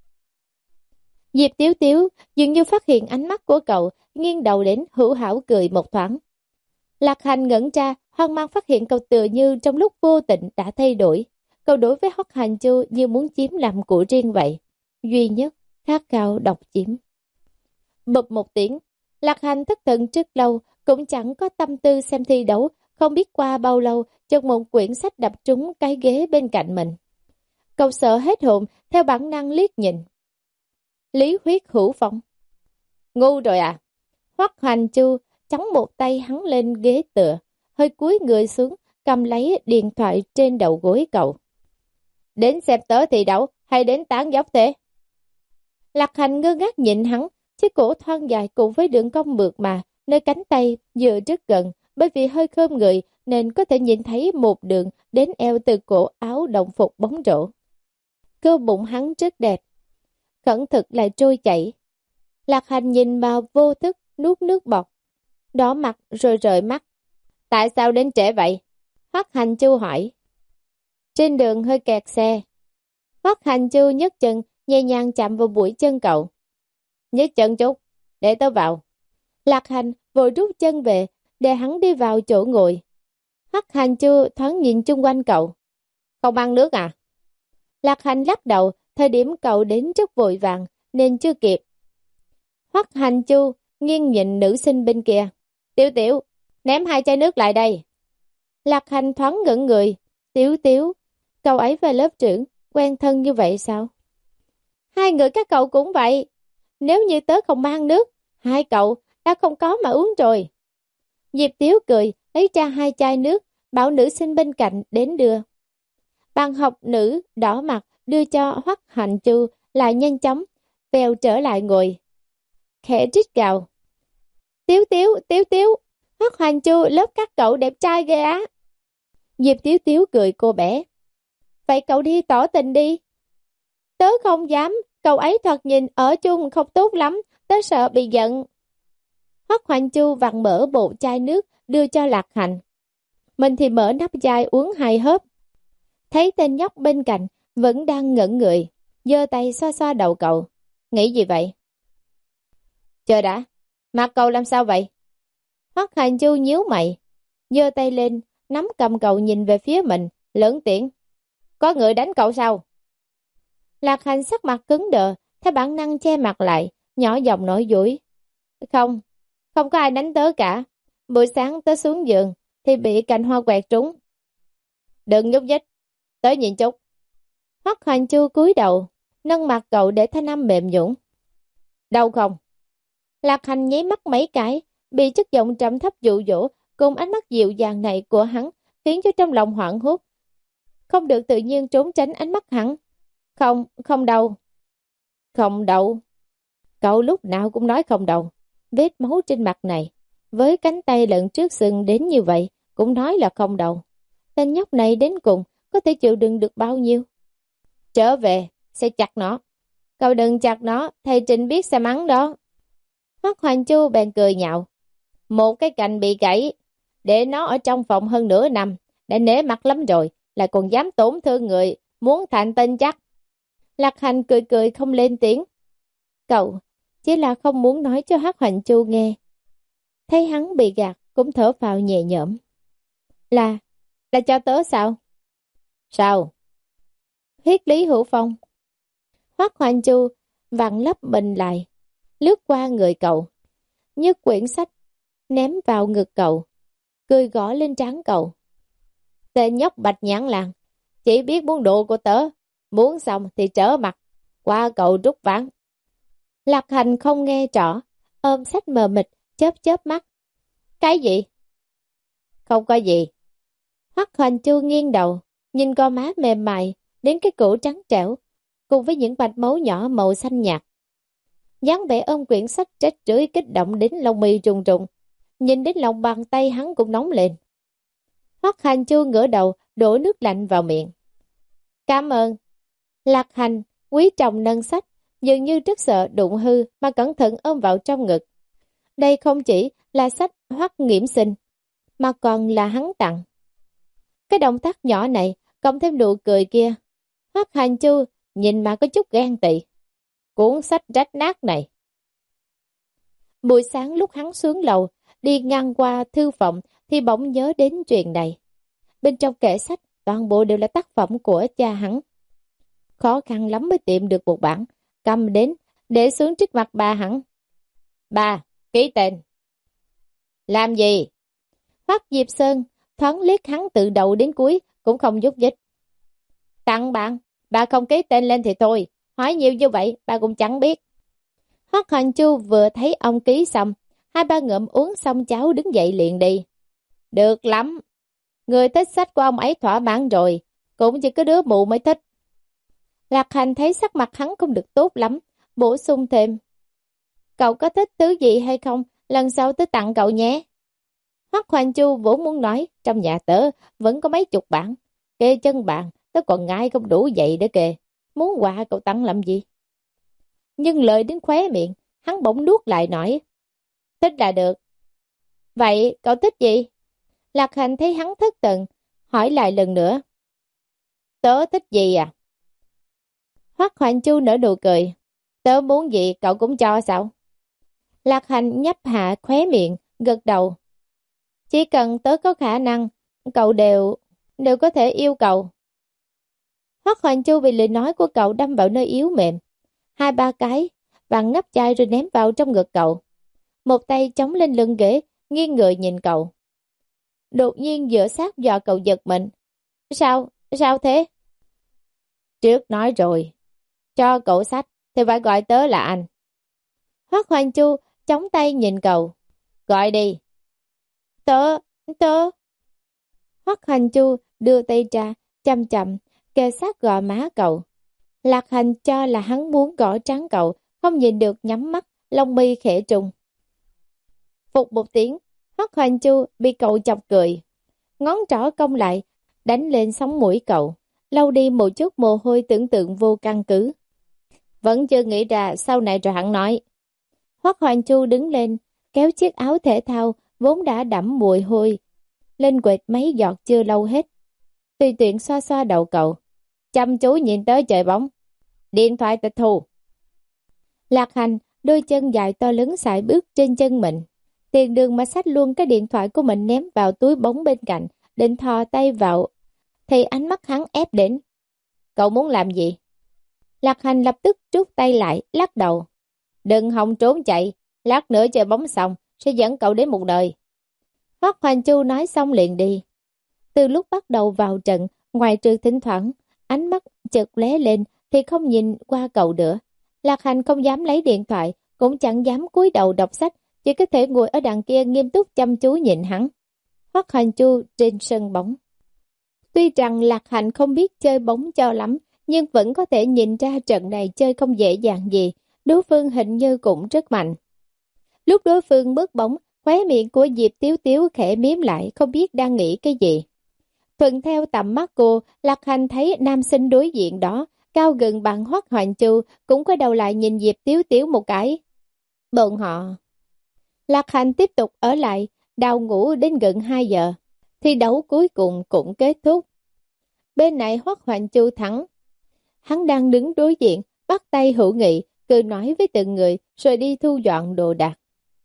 Diệp Tiếu Tiếu dường như phát hiện ánh mắt của cậu, nghiêng đầu đến hữu hảo cười một thoáng. Lạc Hành ngẩn ra, hoang mang phát hiện cậu tựa như trong lúc vô tình đã thay đổi. Cậu đối với Hoắc Hành Chu như muốn chiếm làm của riêng vậy. Duy nhất, khát khao độc chiếm. Bụp một tiếng, Lạc Hành thất thần trước lâu, cũng chẳng có tâm tư xem thi đấu. Không biết qua bao lâu, chợt một quyển sách đập trúng cái ghế bên cạnh mình. Cậu sợ hết hồn, theo bản năng liếc nhìn. Lý Huyết Hữu Phong. Ngu rồi à? Hoắc Hành Chu chống một tay hắn lên ghế tựa, hơi cúi người xuống, cầm lấy điện thoại trên đầu gối cậu. Đến xem tớ thi đấu hay đến tán dốc thế? Lạc Hành ngơ ngác nhìn hắn, chiếc cổ thon dài cùng với đường cong mượt mà, nơi cánh tay dựa rất gần, bởi vì hơi khom người nên có thể nhìn thấy một đường đến eo từ cổ áo đồng phục bóng rổ. Cơ bụng hắn rất đẹp, khẩn thực lại trôi chảy. Lạc Hành nhìn vào vô thức nuốt nước bọt, đỏ mặt rồi rời mắt. Tại sao đến trễ vậy? Hoắc Hành Chu hỏi. Trên đường hơi kẹt xe. Hoắc Hành Chu nhấc chân, nhẹ nhàng chạm vào mũi chân cậu. Nhấc chân chút, để tớ vào. Lạc Hành vội rút chân về, để hắn đi vào chỗ ngồi. Hoắc Hành Chu thoáng nhìn chung quanh cậu. Không ăn nước à? Lạc Hành lắc đầu, thời điểm cậu đến rất vội vàng, nên chưa kịp. Hoắc Hành Chu nghiêng nhìn nữ sinh bên kia. Tiểu Tiểu, ném hai chai nước lại đây. Lạc Hành thoáng ngẩn người. Tiểu Tiểu, cậu ấy và lớp trưởng, quen thân như vậy sao? Hai người các cậu cũng vậy. Nếu như tớ không mang nước, hai cậu đã không có mà uống rồi. Diệp Tiếu cười, lấy ra hai chai nước, bảo nữ sinh bên cạnh đến đưa. Bạn học nữ đỏ mặt đưa cho Hoắc Hành Chu, lại nhanh chóng vèo trở lại ngồi. Khẽ rít gào. Tiếu Tiếu, Tiếu Tiếu, Hoắc Hành Chu lớp các cậu đẹp trai ghê á. Diệp Tiếu Tiếu cười cô bé. Vậy cậu đi tỏ tình đi. Tớ không dám, cậu ấy thoạt nhìn ở chung không tốt lắm, tớ sợ bị giận. Hoắc Hành Chu vặn mở bộ chai nước đưa cho Lạc Hành. mình thì mở nắp chai uống hai hớp. Thấy tên nhóc bên cạnh vẫn đang ngẩn người, giơ tay xoa xoa đầu cậu. Nghĩ gì vậy? Chờ đã, mặt cậu làm sao vậy? Hoắc Hành Chu nhíu mày, giơ tay lên, nắm cầm cậu nhìn về phía mình, lớn tiếng. Có người đánh cậu sao? Lạc Hành sắc mặt cứng đờ, theo bản năng che mặt lại, nhỏ giọng nói dối. Không, không có ai đánh tớ cả. Buổi sáng tớ xuống giường, thì bị cành hoa quẹt trúng. Đừng nhúc nhích, tớ nhìn chút. Hoắc Hành Chu cúi đầu, nâng mặt cậu để thanh âm mềm nhũn. Đau không? Lạc Hành nháy mắt mấy cái, bị chất giọng trầm thấp dụ dỗ cùng ánh mắt dịu dàng này của hắn khiến cho trong lòng hoảng hốt. Không được tự nhiên trốn tránh ánh mắt hắn. Không, không đau. Không đau. Cậu lúc nào cũng nói không đau. Vết máu trên mặt này, với cánh tay lần trước sưng đến như vậy, cũng nói là không đau. Tên nhóc này đến cùng có thể chịu đựng được bao nhiêu? Trở về, sẽ chặt nó. Cậu đừng chặt nó, thầy Trịnh biết sẽ mắng đó. Hoắc Hoành Chu bèn cười nhạo. Một cái cành bị gãy, để nó ở trong phòng hơn nửa năm, đã nể mặt lắm rồi, lại còn dám tổn thương người, muốn thành tên chắc. Lạc Hành cười cười không lên tiếng. Cậu chỉ là không muốn nói cho Hoắc Hoành Chu nghe. Thấy hắn bị gạt, cũng thở phào nhẹ nhõm. Là, là cho tớ sao? Sao? Huyết Lý Hữu Phong. Hoắc Hoành Chu vặn lấp mình lại, lướt qua người cậu, nhấc quyển sách, ném vào ngực cậu, cười gõ lên trán cậu. Tên nhóc bạch nhãn làng, chỉ biết muốn đồ của tớ, muốn xong thì trở mặt, qua cậu rút ván. Lạc Hành không nghe rõ, ôm sách mờ mịt, chớp chớp mắt. Cái gì? Không có gì. Hoắc Hoành Chu nghiêng đầu, nhìn con má mềm mại, đến cái cổ trắng trẻo, cùng với những mạch máu nhỏ màu xanh nhạt. dáng vẻ ôm quyển sách trách rưới kích động đến lông mi trùng trùng, nhìn đến lòng bàn tay hắn cũng nóng lên. Hoắc Hành Chu ngửa đầu, đổ nước lạnh vào miệng. Cảm ơn. Lạc Hành quý trọng nâng sách, dường như rất sợ đụng hư mà cẩn thận ôm vào trong ngực. Đây không chỉ là sách Hoắc Nghiễm Sinh, mà còn là hắn tặng. Cái động tác nhỏ này, cộng thêm nụ cười kia, Hoắc Hành Chu nhìn mà có chút ghen tị. Cuốn sách rách nát này. Buổi sáng lúc hắn xuống lầu, đi ngang qua thư phòng thì bỗng nhớ đến chuyện này. Bên trong kệ sách, toàn bộ đều là tác phẩm của cha hắn. Khó khăn lắm mới tìm được một bản, cầm đến, để xuống trước mặt bà hắn. Bà, ký tên. Làm gì? Hoắc Diệp Sơn thoáng liếc hắn từ đầu đến cuối, cũng không nhúc nhích. Tặng bạn, bà không ký tên lên thì thôi, hỏi nhiều như vậy, bà cũng chẳng biết. Hoắc Hành Chu vừa thấy ông ký xong, hai ba ngụm uống xong cháo đứng dậy liền đi. Được lắm, người thích sách của ông ấy thỏa mãn rồi, cũng chỉ có đứa mụ mới thích. Lạc Hành thấy sắc mặt hắn không được tốt lắm, bổ sung thêm. Cậu có thích thứ gì hay không, lần sau tớ tặng cậu nhé. Hoắc Hành Chu vốn muốn nói, trong nhà tớ vẫn có mấy chục bản, kê chân bạn, tớ còn ngại không đủ vậy để kê, muốn quà cậu tặng làm gì? Nhưng lời đến khóe miệng, hắn bỗng nuốt lại nói. Thích là được. Vậy cậu thích gì? Lạc Hành thấy hắn thất thần, hỏi lại lần nữa. Tớ thích gì à? Hoắc Hoành Chu nở nụ cười. Tớ muốn gì cậu cũng cho sao? Lạc Hành nhấp hạ khóe miệng, gật đầu. Chỉ cần tớ có khả năng, cậu đều, đều có thể yêu cầu. Hoắc Hoành Chu vì lời nói của cậu đâm vào nơi yếu mềm. Hai ba cái, vặn nắp chai rồi ném vào trong ngực cậu. Một tay chống lên lưng ghế, nghiêng người nhìn cậu. Đột nhiên dựa sát dò cậu giật mình. Sao? Sao thế? Trước nói rồi, cho cậu sách thì phải gọi tớ là anh. Hoắc Hoành Chu chống tay nhìn cậu. Gọi đi. Tớ, tớ. Hoắc Hành Chu đưa tay ra, chậm chậm, kề sát gò má cậu. Lạc Hành cho là hắn muốn gõ trắng cậu, không nhìn được nhắm mắt, lông mi khẽ trùng. Phục một tiếng, Hoắc Hoành Chu bị cậu chọc cười. Ngón trỏ cong lại, đánh lên sống mũi cậu, lau đi một chút mồ hôi tưởng tượng vô căn cứ. Vẫn chưa nghĩ ra sau này rồi hắn nói. Hoắc Hoành Chu đứng lên, kéo chiếc áo thể thao vốn đã đẫm mùi hôi, lên quệt mấy giọt chưa lâu hết. Tùy tiện xoa xoa đầu cậu, chăm chú nhìn tới chơi bóng. Điện thoại tịch thu. Lạc Hành, đôi chân dài to lớn sải bước trên chân mình. Tiền Đường mà xách luôn cái điện thoại của mình ném vào túi bóng bên cạnh, định thò tay vào, thì ánh mắt hắn ép đến. Cậu muốn làm gì? Lạc Hành lập tức rút tay lại, lắc đầu. Đừng hòng trốn chạy, lát nữa chơi bóng xong, sẽ dẫn cậu đến một đời. Hoắc Hoành Chu nói xong liền đi. Từ lúc bắt đầu vào trận, ngoài trừ thỉnh thoảng, ánh mắt chợt lóe lên thì không nhìn qua cậu nữa. Lạc Hành không dám lấy điện thoại, cũng chẳng dám cúi đầu đọc sách, chỉ có thể ngồi ở đằng kia nghiêm túc chăm chú nhìn hắn. Hoắc Hoành Chu trên sân bóng. Tuy rằng Lạc Hành không biết chơi bóng cho lắm, nhưng vẫn có thể nhìn ra trận này chơi không dễ dàng gì, đối phương hình như cũng rất mạnh. Lúc đối phương bước bóng, khóe miệng của Diệp Tiếu Tiếu khẽ miếm lại, không biết đang nghĩ cái gì. Thuận theo tầm mắt cô, Lạc Hành thấy nam sinh đối diện đó, cao gần bằng Hoắc Hoành Chu, cũng quay đầu lại nhìn Diệp Tiếu Tiếu một cái. Bọn họ. Lạc Hành tiếp tục ở lại, đào ngủ đến gần hai giờ. Thi đấu cuối cùng cũng kết thúc. Bên này Hoắc Hoành Chu thắng. Hắn đang đứng đối diện, bắt tay hữu nghị, cười nói với từng người, rồi đi thu dọn đồ đạc.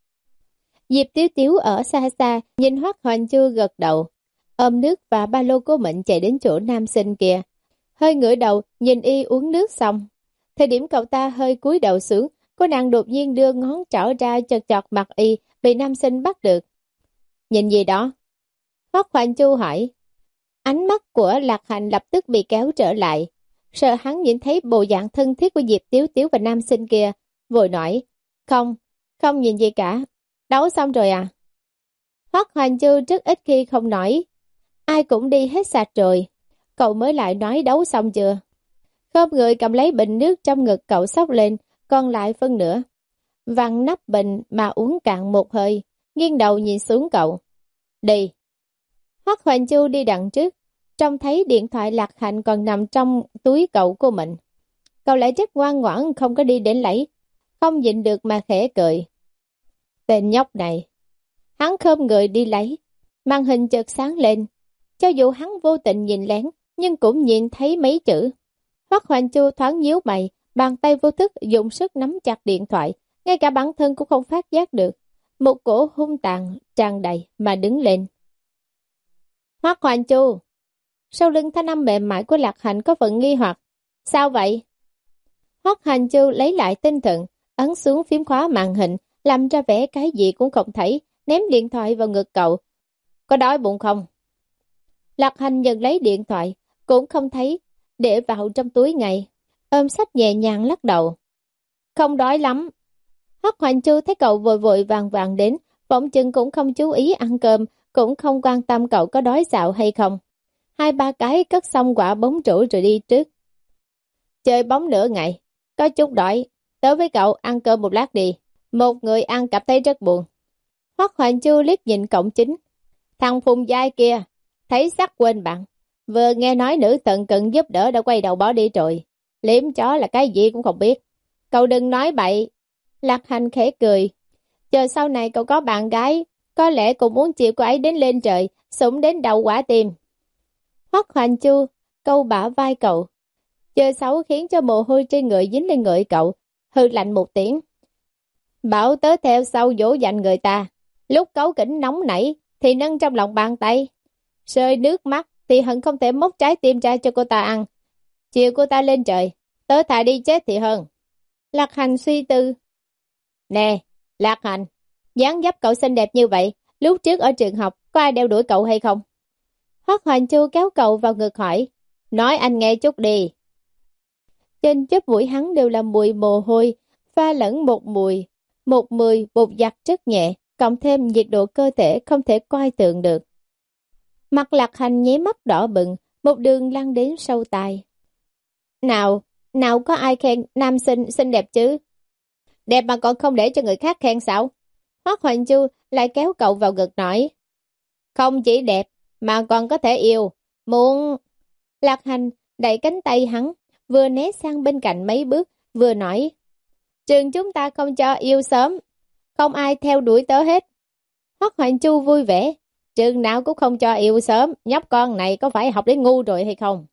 Diệp Tiếu Tiếu ở xa xa, nhìn Hoắc Hoành Chu gật đầu, ôm nước và ba lô của mình chạy đến chỗ nam sinh kia. Hơi ngửa đầu, nhìn y uống nước xong. Thời điểm cậu ta hơi cúi đầu xuống, cô nàng đột nhiên đưa ngón trỏ ra chật chọt mặt y, bị nam sinh bắt được. Nhìn gì đó? Hoắc Hoành Chu hỏi. Ánh mắt của Lạc Hành lập tức bị kéo trở lại. Sợ hắn nhìn thấy bộ dạng thân thiết của Diệp Tiếu Tiếu và nam sinh kia, vội nói. Không, không nhìn gì cả. Đấu xong rồi à? Hoắc Hoành Chu rất ít khi không nói. Ai cũng đi hết sạch rồi. Cậu mới lại nói đấu xong chưa? Không người cầm lấy bình nước trong ngực cậu xốc lên, còn lại phân nửa. Vặn nắp bình mà uống cạn một hơi, nghiêng đầu nhìn xuống cậu. Đi. Hoắc Hoành Chu đi đằng trước, trông thấy điện thoại Lạc Hành còn nằm trong túi cậu của mình. Cậu lại rất ngoan ngoãn không có đi đến lấy, không nhịn được mà khẽ cười. Tên nhóc này. Hắn khom người đi lấy, màn hình chợt sáng lên. Cho dù hắn vô tình nhìn lén, nhưng cũng nhìn thấy mấy chữ. Hoắc Hoành Chu thoáng nhíu mày, bàn tay vô thức dùng sức nắm chặt điện thoại, ngay cả bản thân cũng không phát giác được. Một cổ hung tàn tràn đầy mà đứng lên. Hoắc Hoành Chu. Sau lưng thanh âm mềm mại của Lạc Hành có phần nghi hoặc. Sao vậy? Hoắc Hoành Chu lấy lại tinh thần, ấn xuống phím khóa màn hình, làm ra vẻ cái gì cũng không thấy, ném điện thoại vào ngực cậu. Có đói bụng không? Lạc Hành nhận lấy điện thoại, cũng không thấy, để vào trong túi ngay, ôm sách nhẹ nhàng lắc đầu. Không đói lắm. Hoắc Hoành Chu thấy cậu vội vội vàng vàng đến, phỏng chừng cũng không chú ý ăn cơm, cũng không quan tâm cậu có đói dạo hay không. Hai ba cái cất xong quả bóng rổ rồi đi trước. Chơi bóng nửa ngày, có chút đói, tới với cậu ăn cơm một lát đi. Một người ăn cảm thấy rất buồn. Hoắc Hoành Chu liếc nhìn cổng chính. Thằng Phùng Giai kia, thấy sắc quên bạn. Vừa nghe nói nữ tận cần giúp đỡ đã quay đầu bỏ đi rồi. Liếm chó là cái gì cũng không biết. Cậu đừng nói bậy. Lạc Hành khẽ cười. Chờ sau này cậu có bạn gái, có lẽ cũng muốn chịu cô ấy đến lên trời, sủng đến đầu quả tim. Hoắc Hoành Chu câu bả vai cậu. Chơi xấu khiến cho mồ hôi trên người dính lên người cậu, hư lạnh một tiếng. Bảo tớ theo sau dỗ dành người ta. Lúc cấu kỉnh nóng nảy thì nâng trong lòng bàn tay. Rơi nước mắt thì hận không thể móc trái tim ra cho cô ta ăn. Chiều cô ta lên trời, tớ thà đi chết thì hơn. Lạc Hành suy tư. Nè, Lạc Hành, dáng dấp cậu xinh đẹp như vậy, lúc trước ở trường học có ai đeo đuổi cậu hay không? Hoắc Hoành Chu kéo cậu vào ngực hỏi. Nói anh nghe chút đi. Trên chóp mũi hắn đều là mùi mồ hôi, pha lẫn một mùi, một mùi bột giặt rất nhẹ, cộng thêm nhiệt độ cơ thể không thể coi tượng được. Mặt Lạc Hành nháy mắt đỏ bừng, một đường lăn đến sâu tai. Nào, nào có ai khen nam sinh xinh đẹp chứ? Đẹp mà còn không để cho người khác khen sao? Hoắc Hoành Chu lại kéo cậu vào ngực nói. Không chỉ đẹp, mà còn có thể yêu. Muốn... Lạc Hành đẩy cánh tay hắn, vừa né sang bên cạnh mấy bước, vừa nói. Trường chúng ta không cho yêu sớm, không ai theo đuổi tớ hết. Hoắc Hoành Chu vui vẻ. trường nào cũng không cho yêu sớm, nhóc con này có phải học đến ngu rồi hay không?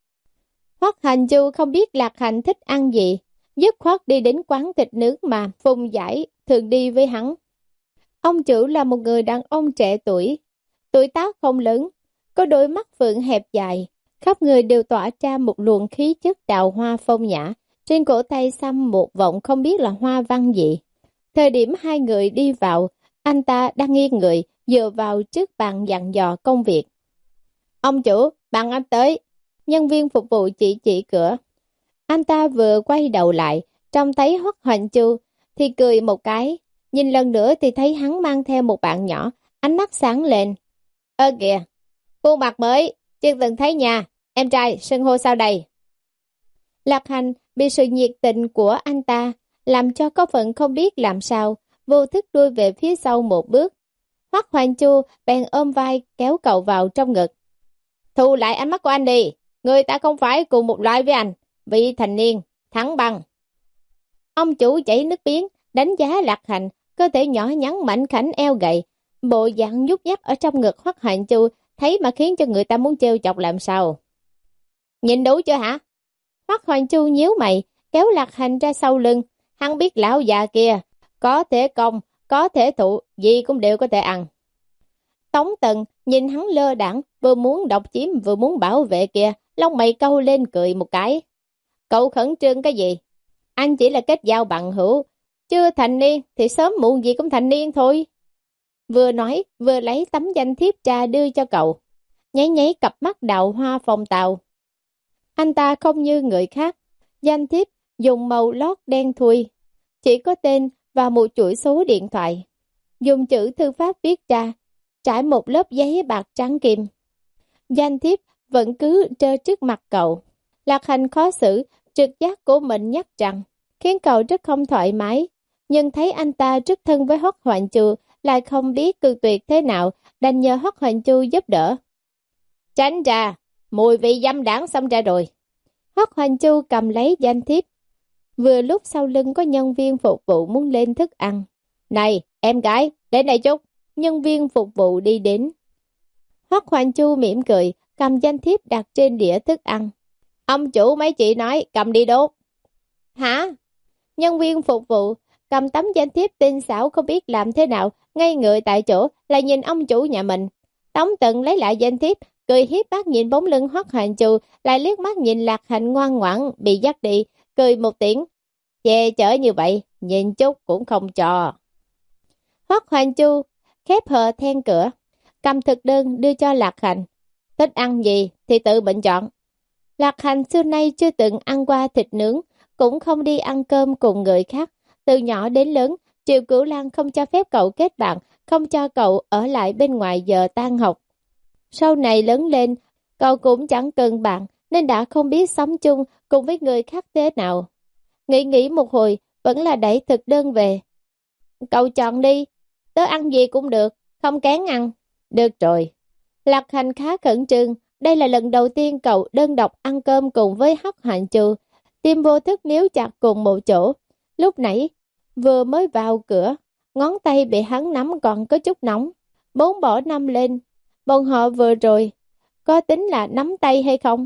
Hoắc Hành Chu không biết Lạc Hành thích ăn gì, dứt khoát đi đến quán thịt nướng mà Phùng Giải thường đi với hắn. Ông chủ là một người đàn ông trẻ tuổi, tuổi tác không lớn, có đôi mắt phượng hẹp dài, khắp người đều tỏa ra một luồng khí chất đào hoa phong nhã, trên cổ tay xăm một vòng không biết là hoa văn gì. Thời điểm hai người đi vào, anh ta đang nghiêng người, dựa vào trước bàn dặn dò công việc. Ông chủ, bạn anh tới. Nhân viên phục vụ chỉ chỉ cửa. Anh ta vừa quay đầu lại, trông thấy Hoắc Hoành Chu thì cười một cái. Nhìn lần nữa thì thấy hắn mang theo một bạn nhỏ, ánh mắt sáng lên. Ơ kìa, khuôn mặt mới, chưa từng thấy nha. Em trai, xưng hô sao đây? Lạc Hành bị sự nhiệt tình của anh ta làm cho có phận không biết làm sao, vô thức đuôi về phía sau một bước. Hoắc Hoành Chu bèn ôm vai kéo cậu vào trong ngực. Thu lại ánh mắt của anh đi, người ta không phải cùng một loại với anh, vị thành niên, thẳng bằng. Ông chủ chảy nước miếng, đánh giá Lạc Hành, cơ thể nhỏ nhắn mảnh khảnh eo gầy, bộ dạng nhút nhát ở trong ngực Hoắc Hoành Chu, thấy mà khiến cho người ta muốn trêu chọc làm sao. Nhìn đủ chưa hả? Hoắc Hoành Chu nhíu mày, kéo Lạc Hành ra sau lưng, hắn biết lão già kia, có thể công, có thể thụ, gì cũng đều có thể ăn. Tống Tần nhìn hắn lơ đãng, vừa muốn độc chiếm vừa muốn bảo vệ kìa, lông mày câu lên cười một cái. Cậu khẩn trương cái gì? Anh chỉ là kết giao bằng hữu, chưa thành niên thì sớm muộn gì cũng thành niên thôi. Vừa nói, vừa lấy tấm danh thiếp trà đưa cho cậu, nháy nháy cặp mắt đào hoa phong tàu. Anh ta không như người khác, danh thiếp dùng màu lót đen thui, chỉ có tên và một chuỗi số điện thoại. Dùng chữ thư pháp viết ra, trải một lớp giấy bạc trắng kim. Danh thiếp vẫn cứ trơ trước mặt cậu. Lạc Hành khó xử, trực giác của mình nhắc rằng, khiến cậu rất không thoải mái. Nhưng thấy anh ta rất thân với Hoắc Hoành Chu, lại không biết cự tuyệt thế nào, đành nhờ Hoắc Hoành Chu giúp đỡ. Tránh ra, mùi vị dâm đảng xông ra rồi. Hoắc Hoành Chu cầm lấy danh thiếp. Vừa lúc sau lưng có nhân viên phục vụ muốn lên thức ăn. Này, em gái, đến đây chút. Nhân viên phục vụ đi đến. Hoắc Hoành Chu mỉm cười, cầm danh thiếp đặt trên đĩa thức ăn. Ông chủ mấy chị nói, cầm đi đốt. Hả? Nhân viên phục vụ cầm tấm danh thiếp tinh xảo không biết làm thế nào, ngay người tại chỗ, lại nhìn ông chủ nhà mình. Tống Tần lấy lại danh thiếp, cười hiếp mắt nhìn bóng lưng Hoắc Hoành Chu, lại liếc mắt nhìn Lạc Hành ngoan ngoãn bị dắt đi, cười một tiếng. Che chở như vậy, nhìn chút cũng không cho. Hoắc Hoành Chu khép hờ then cửa, cầm thực đơn đưa cho Lạc Hành. Thích ăn gì thì tự mình chọn. Lạc Hành xưa nay chưa từng ăn qua thịt nướng, cũng không đi ăn cơm cùng người khác. Từ nhỏ đến lớn, Triệu Cửu Lan không cho phép cậu kết bạn, không cho cậu ở lại bên ngoài giờ tan học. Sau này lớn lên, cậu cũng chẳng cần bạn, nên đã không biết sống chung cùng với người khác thế nào. Nghĩ nghĩ một hồi, vẫn là đẩy thực đơn về. Cậu chọn đi, tớ ăn gì cũng được, không kén ăn. Được rồi. Lạc Hành khá khẩn trương, đây là lần đầu tiên cậu đơn độc ăn cơm cùng với Hoắc Hoành Chu, tim vô thức níu chặt cùng một chỗ. Lúc nãy, vừa mới vào cửa, ngón tay bị hắn nắm còn có chút nóng, bốn bỏ năm lên. Bọn họ vừa rồi, có tính là nắm tay hay không?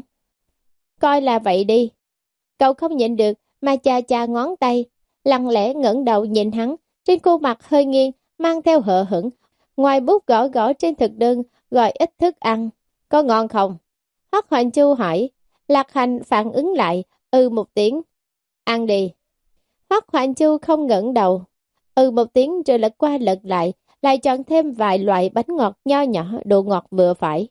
Coi là vậy đi. Cậu không nhịn được mà chà chà ngón tay, lặng lẽ ngẩng đầu nhìn hắn, trên khuôn mặt hơi nghiêng, mang theo hờ hững. Ngoài bút gõ gõ trên thực đơn, gọi ít thức ăn. Có ngon không? Hoắc Hoành Chu hỏi. Lạc Hành phản ứng lại, ừ một tiếng. Ăn đi. Hoắc Hoành Chu không ngẩng đầu. Ừ một tiếng rồi lật qua lật lại, lại chọn thêm vài loại bánh ngọt nho nhỏ, độ ngọt vừa phải.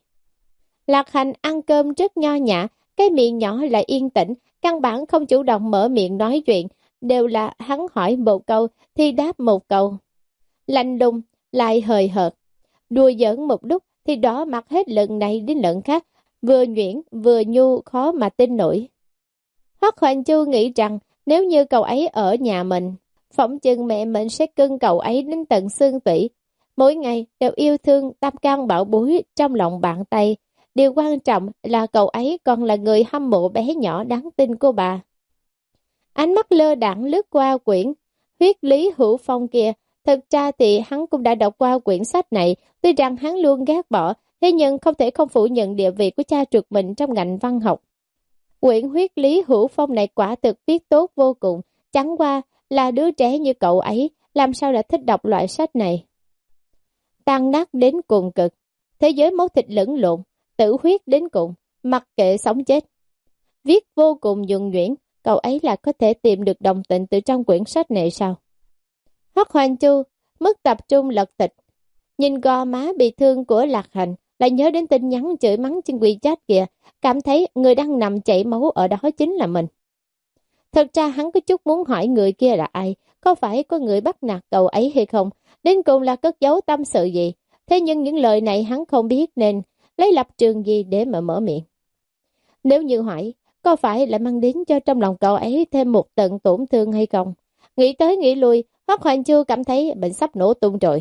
Lạc Hành ăn cơm rất nho nhã, cái miệng nhỏ lại yên tĩnh, căn bản không chủ động mở miệng nói chuyện, đều là hắn hỏi một câu thì đáp một câu. Lạnh lùng, lại hời hợt. Đùa giỡn một lúc thì đỏ mặt hết lần này đến lần khác, vừa nhuyễn vừa nhu khó mà tin nổi. Hoắc Hoành Chu nghĩ rằng nếu như cậu ấy ở nhà mình, phỏng chừng mẹ mình sẽ cưng cậu ấy đến tận xương tủy. Mỗi ngày đều yêu thương tam can bảo bối trong lòng bàn tay. Điều quan trọng là cậu ấy còn là người hâm mộ bé nhỏ đáng tin của bà. Ánh mắt lơ đãng lướt qua quyển huyết lý hữu phong kia, Thực ra thì hắn cũng đã đọc qua quyển sách này, tuy rằng hắn luôn ghét bỏ, thế nhưng không thể không phủ nhận địa vị của cha ruột mình trong ngành văn học. Quyển huyết lý hữu phong này quả thực viết tốt vô cùng, chẳng qua là đứa trẻ như cậu ấy, làm sao đã thích đọc loại sách này. Tan nát đến cùng cực, thế giới máu thịt lẫn lộn, tử huyết đến cùng, mặc kệ sống chết. Viết vô cùng nhuần nhuyễn, cậu ấy là có thể tìm được đồng tình từ trong quyển sách này sao? Hoắc Hoành Chu mất tập trung lật tịch, nhìn gò má bị thương của Lạc Hành, lại nhớ đến tin nhắn chửi mắng trên WeChat kìa, cảm thấy người đang nằm chảy máu ở đó chính là mình. Thật ra hắn có chút muốn hỏi người kia là ai, có phải có người bắt nạt cậu ấy hay không, đến cùng là cất giấu tâm sự gì. Thế nhưng những lời này hắn không biết nên lấy lập trường gì để mà mở miệng. Nếu như hỏi, có phải lại mang đến cho trong lòng cậu ấy thêm một tận tổn thương hay không? Nghĩ tới nghĩ lui, Hoắc Hoành Chu cảm thấy bệnh sắp nổ tung rồi.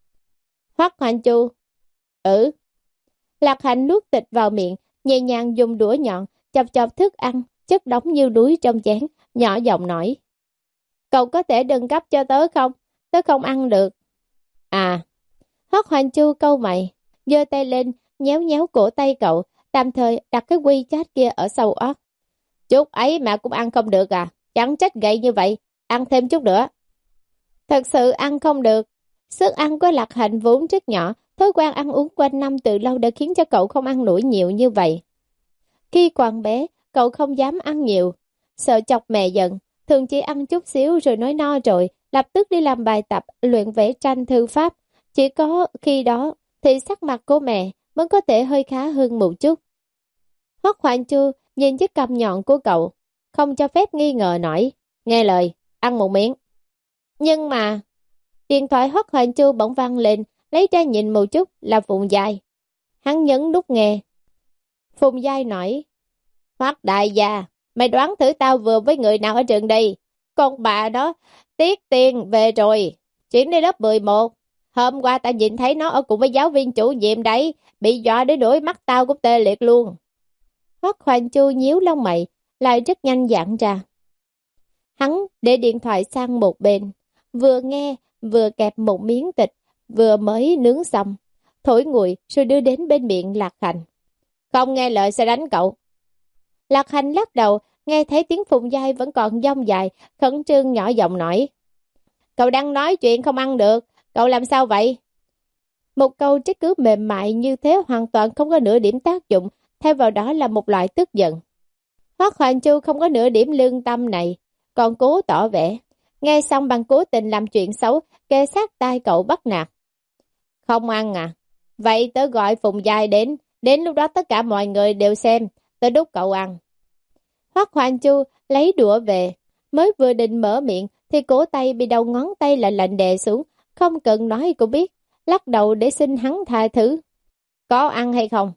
Hoắc Hoành Chu, ừ. Lạc Hành nuốt thịt vào miệng, nhẹ nhàng dùng đũa nhọn, chọc chọc thức ăn, chất đóng như núi trong chén, nhỏ giọng nói. Cậu có thể đừng gấp cho tớ không? Tớ không ăn được. À, Hoắc Hoành Chu câu mày, giơ tay lên, nhéo nhéo cổ tay cậu, tạm thời đặt cái WeChat kia ở sau óc. Chút ấy mà cũng ăn không được à? Chẳng trách gậy như vậy, ăn thêm chút nữa. Thật sự ăn không được. Sức ăn của Lạc Hành vốn rất nhỏ, thói quen ăn uống quanh năm từ lâu đã khiến cho cậu không ăn nổi nhiều như vậy. Khi còn bé, cậu không dám ăn nhiều, sợ chọc mẹ giận, thường chỉ ăn chút xíu rồi nói no rồi, lập tức đi làm bài tập, luyện vẽ tranh thư pháp. Chỉ có khi đó thì sắc mặt của mẹ mới có thể hơi khá hơn một chút. Hoắc Hoành Chu nhìn chiếc cằm nhọn của cậu, không cho phép nghi ngờ nổi, nghe lời, ăn một miếng. Nhưng mà, điện thoại Hoắc Hoành Chu bỗng vang lên, lấy ra nhìn một chút là Phùng Giai. Hắn nhấn nút nghe. Phùng Giai nói, Hoắc đại gia, mày đoán thử tao vừa với người nào ở trường đi. Con bà đó, Tiết Tiên về rồi, chuyển đi lớp mười một. Hôm qua tao nhìn thấy nó ở cùng với giáo viên chủ nhiệm đấy, bị dọa đến nỗi mắt tao cũng tê liệt luôn. Hoắc Hoành Chu nhíu lông mày, lại rất nhanh dặn ra. Hắn để điện thoại sang một bên, vừa nghe, vừa kẹp một miếng thịt, vừa mới nướng xong, thổi nguội rồi đưa đến bên miệng Lạc Hành. Không nghe lời sẽ đánh cậu. Lạc Hành lắc đầu, nghe thấy tiếng Phùng Giai vẫn còn dông dài, khẩn trương nhỏ giọng nói. Cậu đang nói chuyện không ăn được, cậu làm sao vậy? Một câu trách cứ mềm mại như thế hoàn toàn không có nửa điểm tác dụng, thay vào đó là một loại tức giận. Hoắc Hoành Chu không có nửa điểm lương tâm này, còn cố tỏ vẻ. Nghe xong bằng cố tình làm chuyện xấu, kề sát tai cậu bắt nạt. Không ăn à? Vậy tớ gọi Phùng Giai đến, đến lúc đó tất cả mọi người đều xem, tớ đút cậu ăn. Hoắc Hoành Chu lấy đũa về, mới vừa định mở miệng thì cổ tay bị đầu ngón tay lại lạnh đè xuống, không cần nói cũng biết, lắc đầu để xin hắn tha thứ. Có ăn hay không?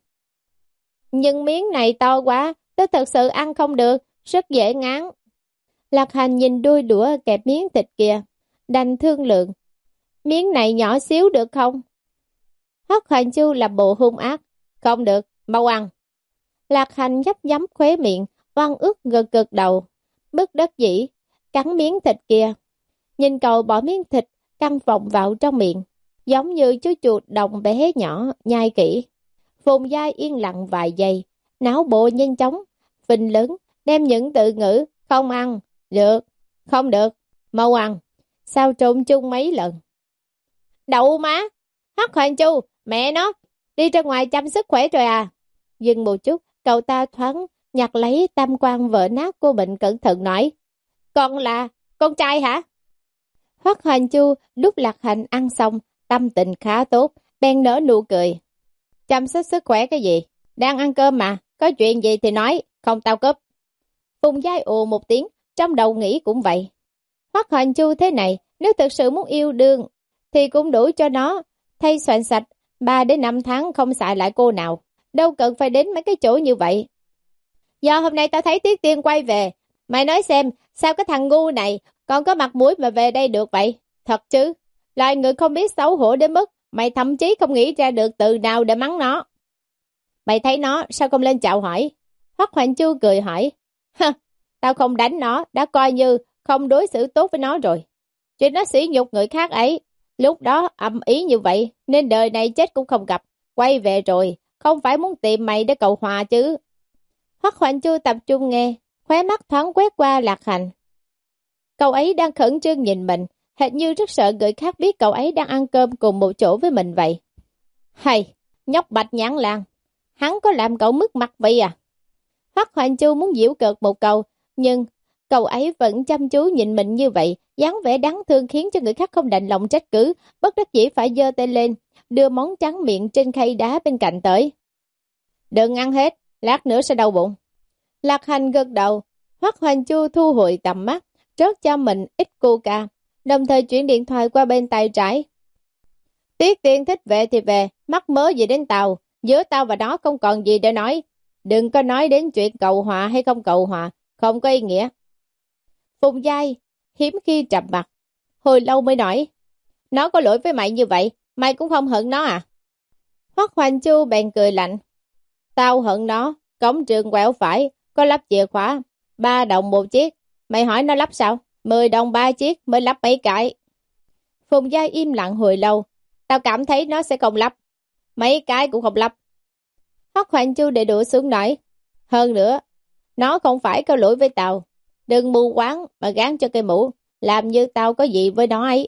Nhưng miếng này to quá, tớ thật sự ăn không được, rất dễ ngán. Lạc Hành nhìn đuôi đũa kẹp miếng thịt kìa, đành thương lượng. Miếng này nhỏ xíu được không? Hoắc Hoành Chu làm bộ hung ác. Không được, mau ăn. Lạc Hành nhấp nhắm khóe miệng, oan ức gật gật đầu. Bất đắc dĩ, cắn miếng thịt kia. Nhìn cậu bỏ miếng thịt, căng vòng vào trong miệng, giống như chú chuột đồng bé nhỏ, nhai kỹ. Phùng Giai yên lặng vài giây, não bộ nhanh chóng, phình lớn, đem những từ ngữ, không ăn, được, không được, mau ăn, sao trộn chung mấy lần. Đậu má, Hoắc Hoành Chu, mẹ nó, đi ra ngoài chăm sức khỏe rồi à. Dừng một chút, cậu ta thoáng nhặt lấy tam quan vỡ nát của mình cẩn thận nói. Con là, con trai hả? Hoắc Hoành Chu đút Lạc Hành ăn xong, tâm tình khá tốt, bèn nở nụ cười. Chăm sóc sức khỏe cái gì? Đang ăn cơm mà, có chuyện gì thì nói, không tao cướp. Phùng Giai ồ một tiếng, trong đầu nghĩ cũng vậy. Hoắc Hoành Chu thế này, nếu thực sự muốn yêu đương, thì cũng đủ cho nó, thay soạn sạch, ba đến năm tháng không xài lại cô nào. Đâu cần phải đến mấy cái chỗ như vậy. Do hôm nay tao thấy Tiết Tiên quay về, mày nói xem, sao cái thằng ngu này còn có mặt mũi mà về đây được vậy? Thật chứ, loài người không biết xấu hổ đến mức mày thậm chí không nghĩ ra được từ nào để mắng nó. Mày thấy nó, sao không lên chào hỏi? Hoắc Hoành Chu cười hỏi. Hơ, tao không đánh nó, đã coi như không đối xử tốt với nó rồi. Chuyện nó sỉ nhục người khác ấy, Lúc đó âm ý như vậy, nên đời này chết cũng không gặp. Quay về rồi, không phải muốn tìm mày để cầu hòa chứ. Hoắc Hoành Chu tập trung nghe, khóe mắt thoáng quét qua Lạc Hành. Cậu ấy đang khẩn trương nhìn mình, hệt như rất sợ người khác biết cậu ấy đang ăn cơm cùng một chỗ với mình vậy. Hay, nhóc Bạch Nhãn Lang, hắn có làm cậu mất mặt vậy à? Hoắc Hoành Chu muốn giễu cợt một câu, nhưng cậu ấy vẫn chăm chú nhìn mình như vậy, dáng vẻ đáng thương khiến cho người khác không đành lòng trách cứ, bất đắc dĩ phải giơ tay lên, đưa món trắng miệng trên khay đá bên cạnh tới. Đừng ăn hết, lát nữa sẽ đau bụng. Lạc Hành gật đầu, Hoắc Hoành Chu thu hồi tầm mắt, rớt cho mình ít coca, đồng thời chuyển điện thoại qua bên tay trái. Tiết Tiên thích về thì về, mắc mớ gì đến tao, giữa tao và nó không còn gì để nói. Đừng có nói đến chuyện cầu hòa hay không cầu hòa, không có ý nghĩa. Phùng Giai hiếm khi trầm mặt, hồi lâu mới nói, nó có lỗi với mày như vậy, mày cũng không hận nó à? Hoắc Hoành Chu bèn cười lạnh, tao hận nó, cổng trường quẹo phải, có lắp chìa khóa, ba đồng một chiếc, mày hỏi nó lắp sao? Mười đồng ba chiếc mới lắp mấy cái. Phùng Giai im lặng hồi lâu, tao cảm thấy nó sẽ không lắp, mấy cái cũng không lắp. Hoắc Hoành Chu để đũa xuống nói, hơn nữa, nó không phải có lỗi với tao, đừng mù quáng mà gán cho cây mũ, làm như tao có gì với nó ấy.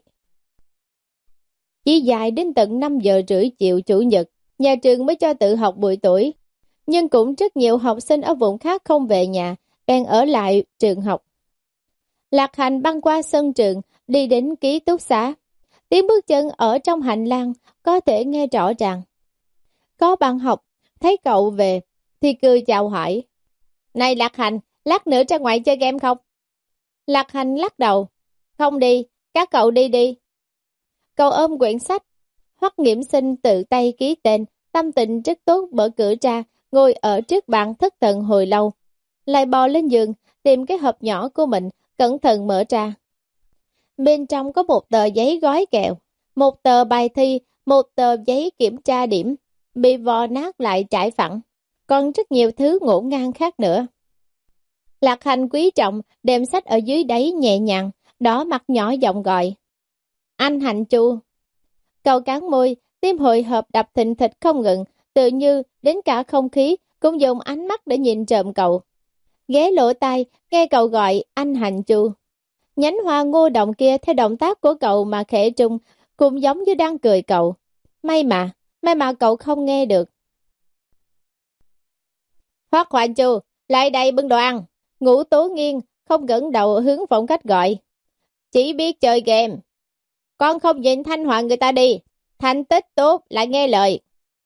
Chỉ dài đến tận năm giờ rưỡi chiều chủ nhật, nhà trường mới cho tự học buổi tối, nhưng cũng rất nhiều học sinh ở vùng khác không về nhà, bèn ở lại trường học. Lạc Hành băng qua sân trường, đi đến ký túc xá. Tiếng bước chân ở trong hành lang có thể nghe rõ ràng. Có bạn học thấy cậu về thì cười chào hỏi. Này Lạc Hành, lát nữa ra ngoài chơi game không? Lạc Hành lắc đầu. Không đi, các cậu đi đi. Cậu ôm quyển sách. Hoắc Nghiễm Sinh tự tay ký tên, tâm tình rất tốt, mở cửa ra, ngồi ở trước bàn thất thần hồi lâu. Lại bò lên giường, tìm cái hộp nhỏ của mình, cẩn thận mở ra. Bên trong có một tờ giấy gói kẹo, một tờ bài thi, một tờ giấy kiểm tra điểm, bị vò nát lại trải phẳng, còn rất nhiều thứ ngổn ngang khác nữa. Lạc Hành quý trọng, đem sách ở dưới đáy nhẹ nhàng, đỏ mặt nhỏ giọng gọi. Anh Hành Chu. Cậu cắn môi, tim hồi hộp đập thình thịch không ngừng, tự như đến cả không khí cũng dùng ánh mắt để nhìn trộm cậu. Ghé lỗ tai, nghe cậu gọi anh Hành Chu. Nhánh hoa ngô động kia theo động tác của cậu mà khẽ trung, cũng giống như đang cười cậu. May mà, may mà cậu không nghe được. Hoắc Hoành Chu, lại đây bưng đồ ăn. Ngũ Tố Nghiên không ngẩng đầu hướng phòng khách gọi. Chỉ biết chơi game. Con không nhìn Thanh Hoa người ta đi. Thành tích tốt lại nghe lời.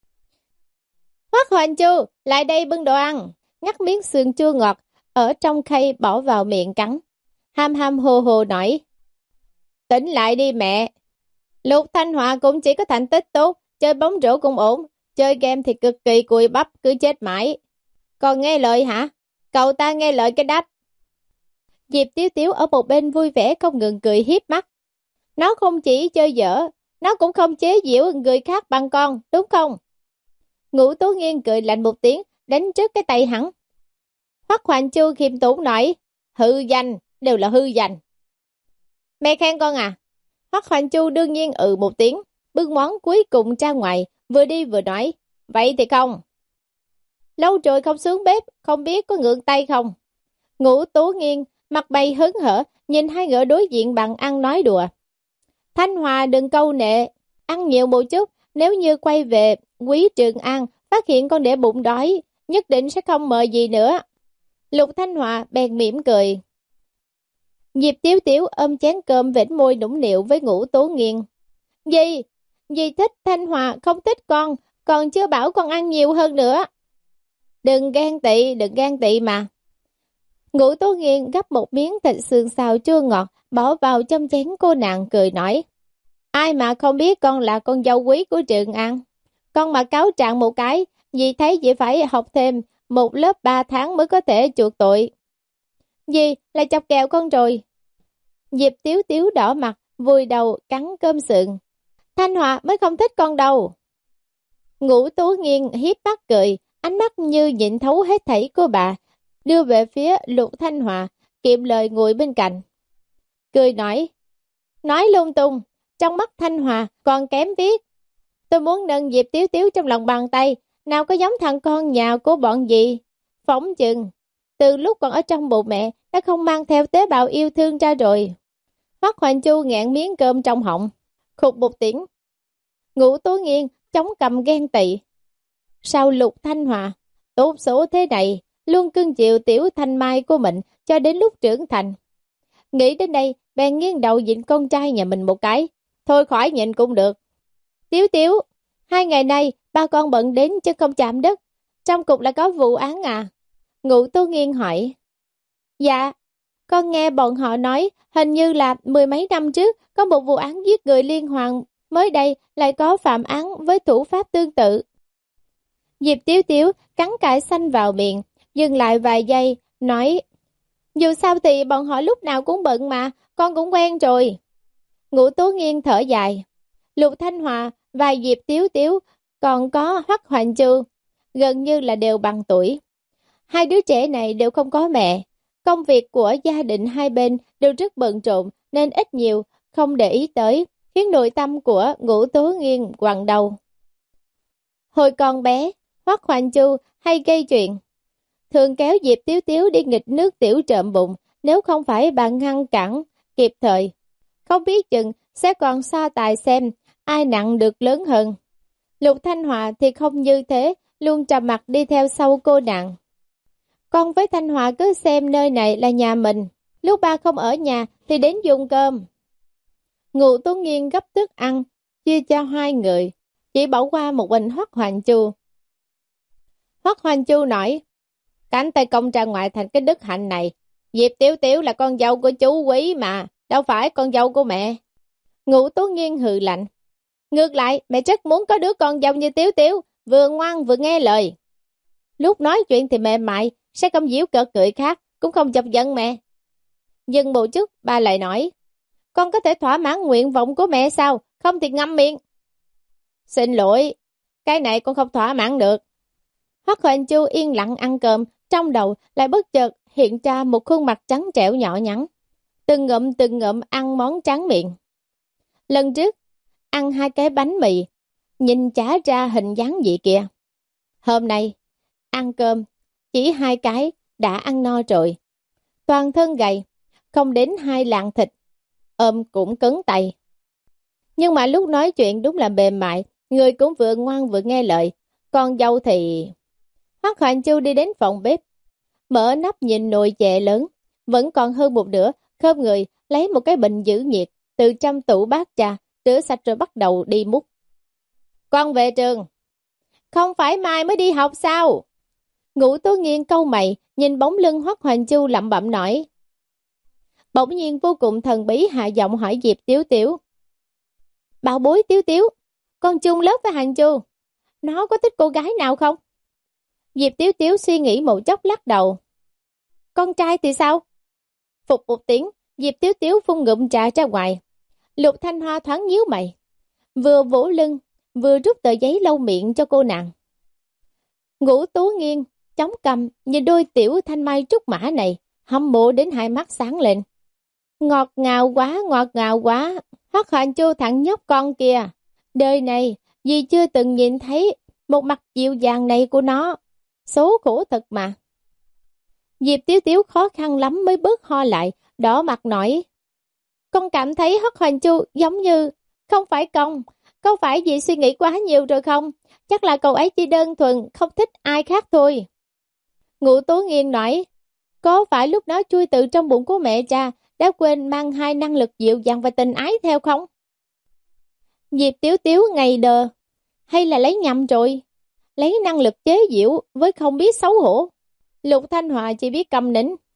Hoắc Hoành Chu, lại đây bưng đồ ăn. Ngắt miếng sườn chua ngọt ở trong khay bỏ vào miệng cắn. Ham ham hồ hồ nói. Tỉnh lại đi mẹ. Lục Thanh Hoa cũng chỉ có thành tích tốt, chơi bóng rổ cũng ổn, chơi game thì cực kỳ cùi bắp, cứ chết mãi. Còn nghe lời hả? Cậu ta nghe lời cái đách. Diệp Tiếu Tiếu ở một bên vui vẻ không ngừng cười hiếp mắt. Nó không chỉ chơi dở, nó cũng không chế giễu người khác bằng con, đúng không? Ngũ Tố Nghiên cười lạnh một tiếng, đánh trước cái tay hắn. Hoắc Hoành Chu khiêm tốn nói, hư danh, đều là hư danh. Mẹ khen con à? Hoắc Hoành Chu đương nhiên ừ một tiếng, bưng món cuối cùng ra ngoài, vừa đi vừa nói, vậy thì không. Lâu rồi không xuống bếp, không biết có ngượng tay không? Ngũ Tố Nghiên, mặt bay hớn hở, nhìn hai người đối diện bằng ăn nói đùa. Thanh Hòa đừng câu nệ, ăn nhiều một chút, nếu như quay về Quý Trường An, phát hiện con để bụng đói, nhất định sẽ không mời gì nữa. Lục Thanh Hòa bèn mỉm cười. Diệp Tiếu Tiếu ôm chén cơm vểnh môi nũng nịu với Ngũ Tố Nghiên. Dì, dì thích Thanh Hòa không thích con, còn chưa bảo con ăn nhiều hơn nữa. Đừng ghen tị, đừng ghen tị mà. Ngũ Tố Nghiên gắp một miếng thịt sườn xào chua ngọt, bỏ vào trong chén cô nàng cười nói. Ai mà không biết con là con dâu quý của Trường An. Con mà cáo trạng một cái, dì thấy dì phải học thêm một lớp ba tháng mới có thể chuộc tội. Dì lại chọc kẹo con rồi. Diệp Tiếu Tiếu đỏ mặt, vùi đầu cắn cơm sườn. Thanh Hòa mới không thích con đâu. Ngũ Tố Nghiên hiếp mắt cười, ánh mắt như nhịn thấu hết thảy của bà, đưa về phía Lục Thanh Hòa, kiệm lời ngồi bên cạnh. Cười nói, nói lung tung, trong mắt Thanh Hòa còn kém viết. Tôi muốn nâng Diệp Tiếu Tiếu trong lòng bàn tay, nào có giống thằng con nhà của bọn gì. Phỏng chừng, từ lúc còn ở trong bụng mẹ, đã không mang theo tế bào yêu thương ra rồi. Hoắc Hoành Chu nghẹn miếng cơm trong họng, khục một tiếng. Ngũ Tố Nghiên chống cầm ghen tị. Sao Lục Thanh Hòa tốt số thế này, luôn cưng chiều tiểu thanh mai của mình cho đến lúc trưởng thành. Nghĩ đến đây, bèn nghiêng đầu nhìn con trai nhà mình một cái. Thôi khỏi nhìn cũng được. Tiếu Tiếu, hai ngày nay ba con bận đến chứ không chạm đất. Trong cục là có vụ án à? Ngũ Tố Nghiên hỏi. Dạ, con nghe bọn họ nói hình như là mười mấy năm trước có một vụ án giết người liên hoàn, mới đây lại có phạm án với thủ pháp tương tự. Diệp Tiếu Tiếu cắn cải xanh vào miệng, dừng lại vài giây, nói. Dù sao thì bọn họ lúc nào cũng bận mà, con cũng quen rồi. Ngũ Tố Nghiên thở dài. Lục Thanh Hòa và Diệp Tiếu Tiếu còn có Hoắc Hoành Chu, gần như là đều bằng tuổi. Hai đứa trẻ này đều không có mẹ. Công việc của gia đình hai bên đều rất bận rộn nên ít nhiều không để ý tới, khiến nội tâm của Ngũ Tố Nghiên quặn đầu. Hồi còn bé, Hoắc Hoành Chu hay gây chuyện, thường kéo Diệp Tiếu Tiếu đi nghịch nước tiểu trộm bụng, nếu không phải bạn ngăn cản kịp thời. Không biết chừng sẽ còn so tài xem ai nặng được lớn hơn. Lục Thanh Hòa thì không như thế, luôn trầm mặc đi theo sau cô nàng. Con với Thanh Hòa cứ xem nơi này là nhà mình, lúc ba không ở nhà thì đến dùng cơm. Ngũ Tố Nghiên gấp thức ăn, chia cho hai người, chỉ bỏ qua một mình Hoắc Hoành Chu. Hoắc Hoành Chu nói, cánh tay công ra ngoài thành cái đức hạnh này. Diệp Tiếu Tiếu là con dâu của chú Quý mà, đâu phải con dâu của mẹ. Ngũ Tố Nghiên hừ lạnh. Ngược lại, mẹ rất muốn có đứa con dâu như Tiếu Tiếu, vừa ngoan vừa nghe lời. Lúc nói chuyện thì mềm mại, sẽ không giễu cợt cười khác, cũng không chọc giận mẹ. Dừng một chút, ba lại nói, con có thể thỏa mãn nguyện vọng của mẹ sao, không thì ngậm miệng. Xin lỗi, cái này con không thỏa mãn được. Hoắc Hoành Chu yên lặng ăn cơm, trong đầu lại bất chợt hiện ra một khuôn mặt trắng trẻo nhỏ nhắn. Từng ngụm từng ngụm ăn món tráng miệng. Lần trước, ăn hai cái bánh mì, nhìn chả ra hình dáng gì kìa. Hôm nay, ăn cơm, chỉ hai cái đã ăn no rồi. Toàn thân gầy, không đến hai lạng thịt, ôm cũng cứng tay. Nhưng mà lúc nói chuyện đúng là mềm mại, người cũng vừa ngoan vừa nghe lời. Con dâu thì... Hoắc Hoành Chu đi đến phòng bếp, mở nắp nhìn nồi chè lớn, vẫn còn hơn một nửa, khom người lấy một cái bình giữ nhiệt từ trong tủ bát trà, rửa sạch rồi bắt đầu đi múc. Con về trường. Không phải mai mới đi học sao? Ngũ Tố Nghiên câu mày, nhìn bóng lưng Hoắc Hoành Chu lẩm bẩm nói. Bỗng nhiên vô cùng thần bí hạ giọng hỏi Diệp Tiếu Tiếu. Bảo bối Tiếu Tiếu, con chung lớp với Hoành Chu, nó có thích cô gái nào không? Diệp Tiếu Tiếu suy nghĩ một chốc lắc đầu. Con trai thì sao? Phục một tiếng, Diệp Tiếu Tiếu phun ngụm trà ra ngoài. Lục Thanh Hoa thoáng nhíu mày, vừa vỗ lưng, vừa rút tờ giấy lau miệng cho cô nàng. Ngũ Tố Nghiên chống cằm nhìn đôi tiểu thanh mai trúc mã này, hâm mộ đến hai mắt sáng lên. Ngọt ngào quá, ngọt ngào quá. Hoắc Hoành Chu thằng nhóc con kia, đời này dì chưa từng nhìn thấy một mặt dịu dàng này của nó. Số khổ thật mà. Diệp Tiếu Tiếu khó khăn lắm mới bớt ho lại, đỏ mặt nói. Con cảm thấy Hoắc Hoành Chu giống như không phải công, có phải dì suy nghĩ quá nhiều rồi không? Chắc là cậu ấy chỉ đơn thuần không thích ai khác thôi. Ngũ Tố Nghiên nói, có phải lúc đó chui từ trong bụng của mẹ ra đã quên mang hai năng lực dịu dàng và tình ái theo không? Diệp Tiếu Tiếu ngày đờ, hay là lấy nhầm rồi? Lấy năng lực chế giễu với không biết xấu hổ. Lục Thanh Hòa chỉ biết câm nín.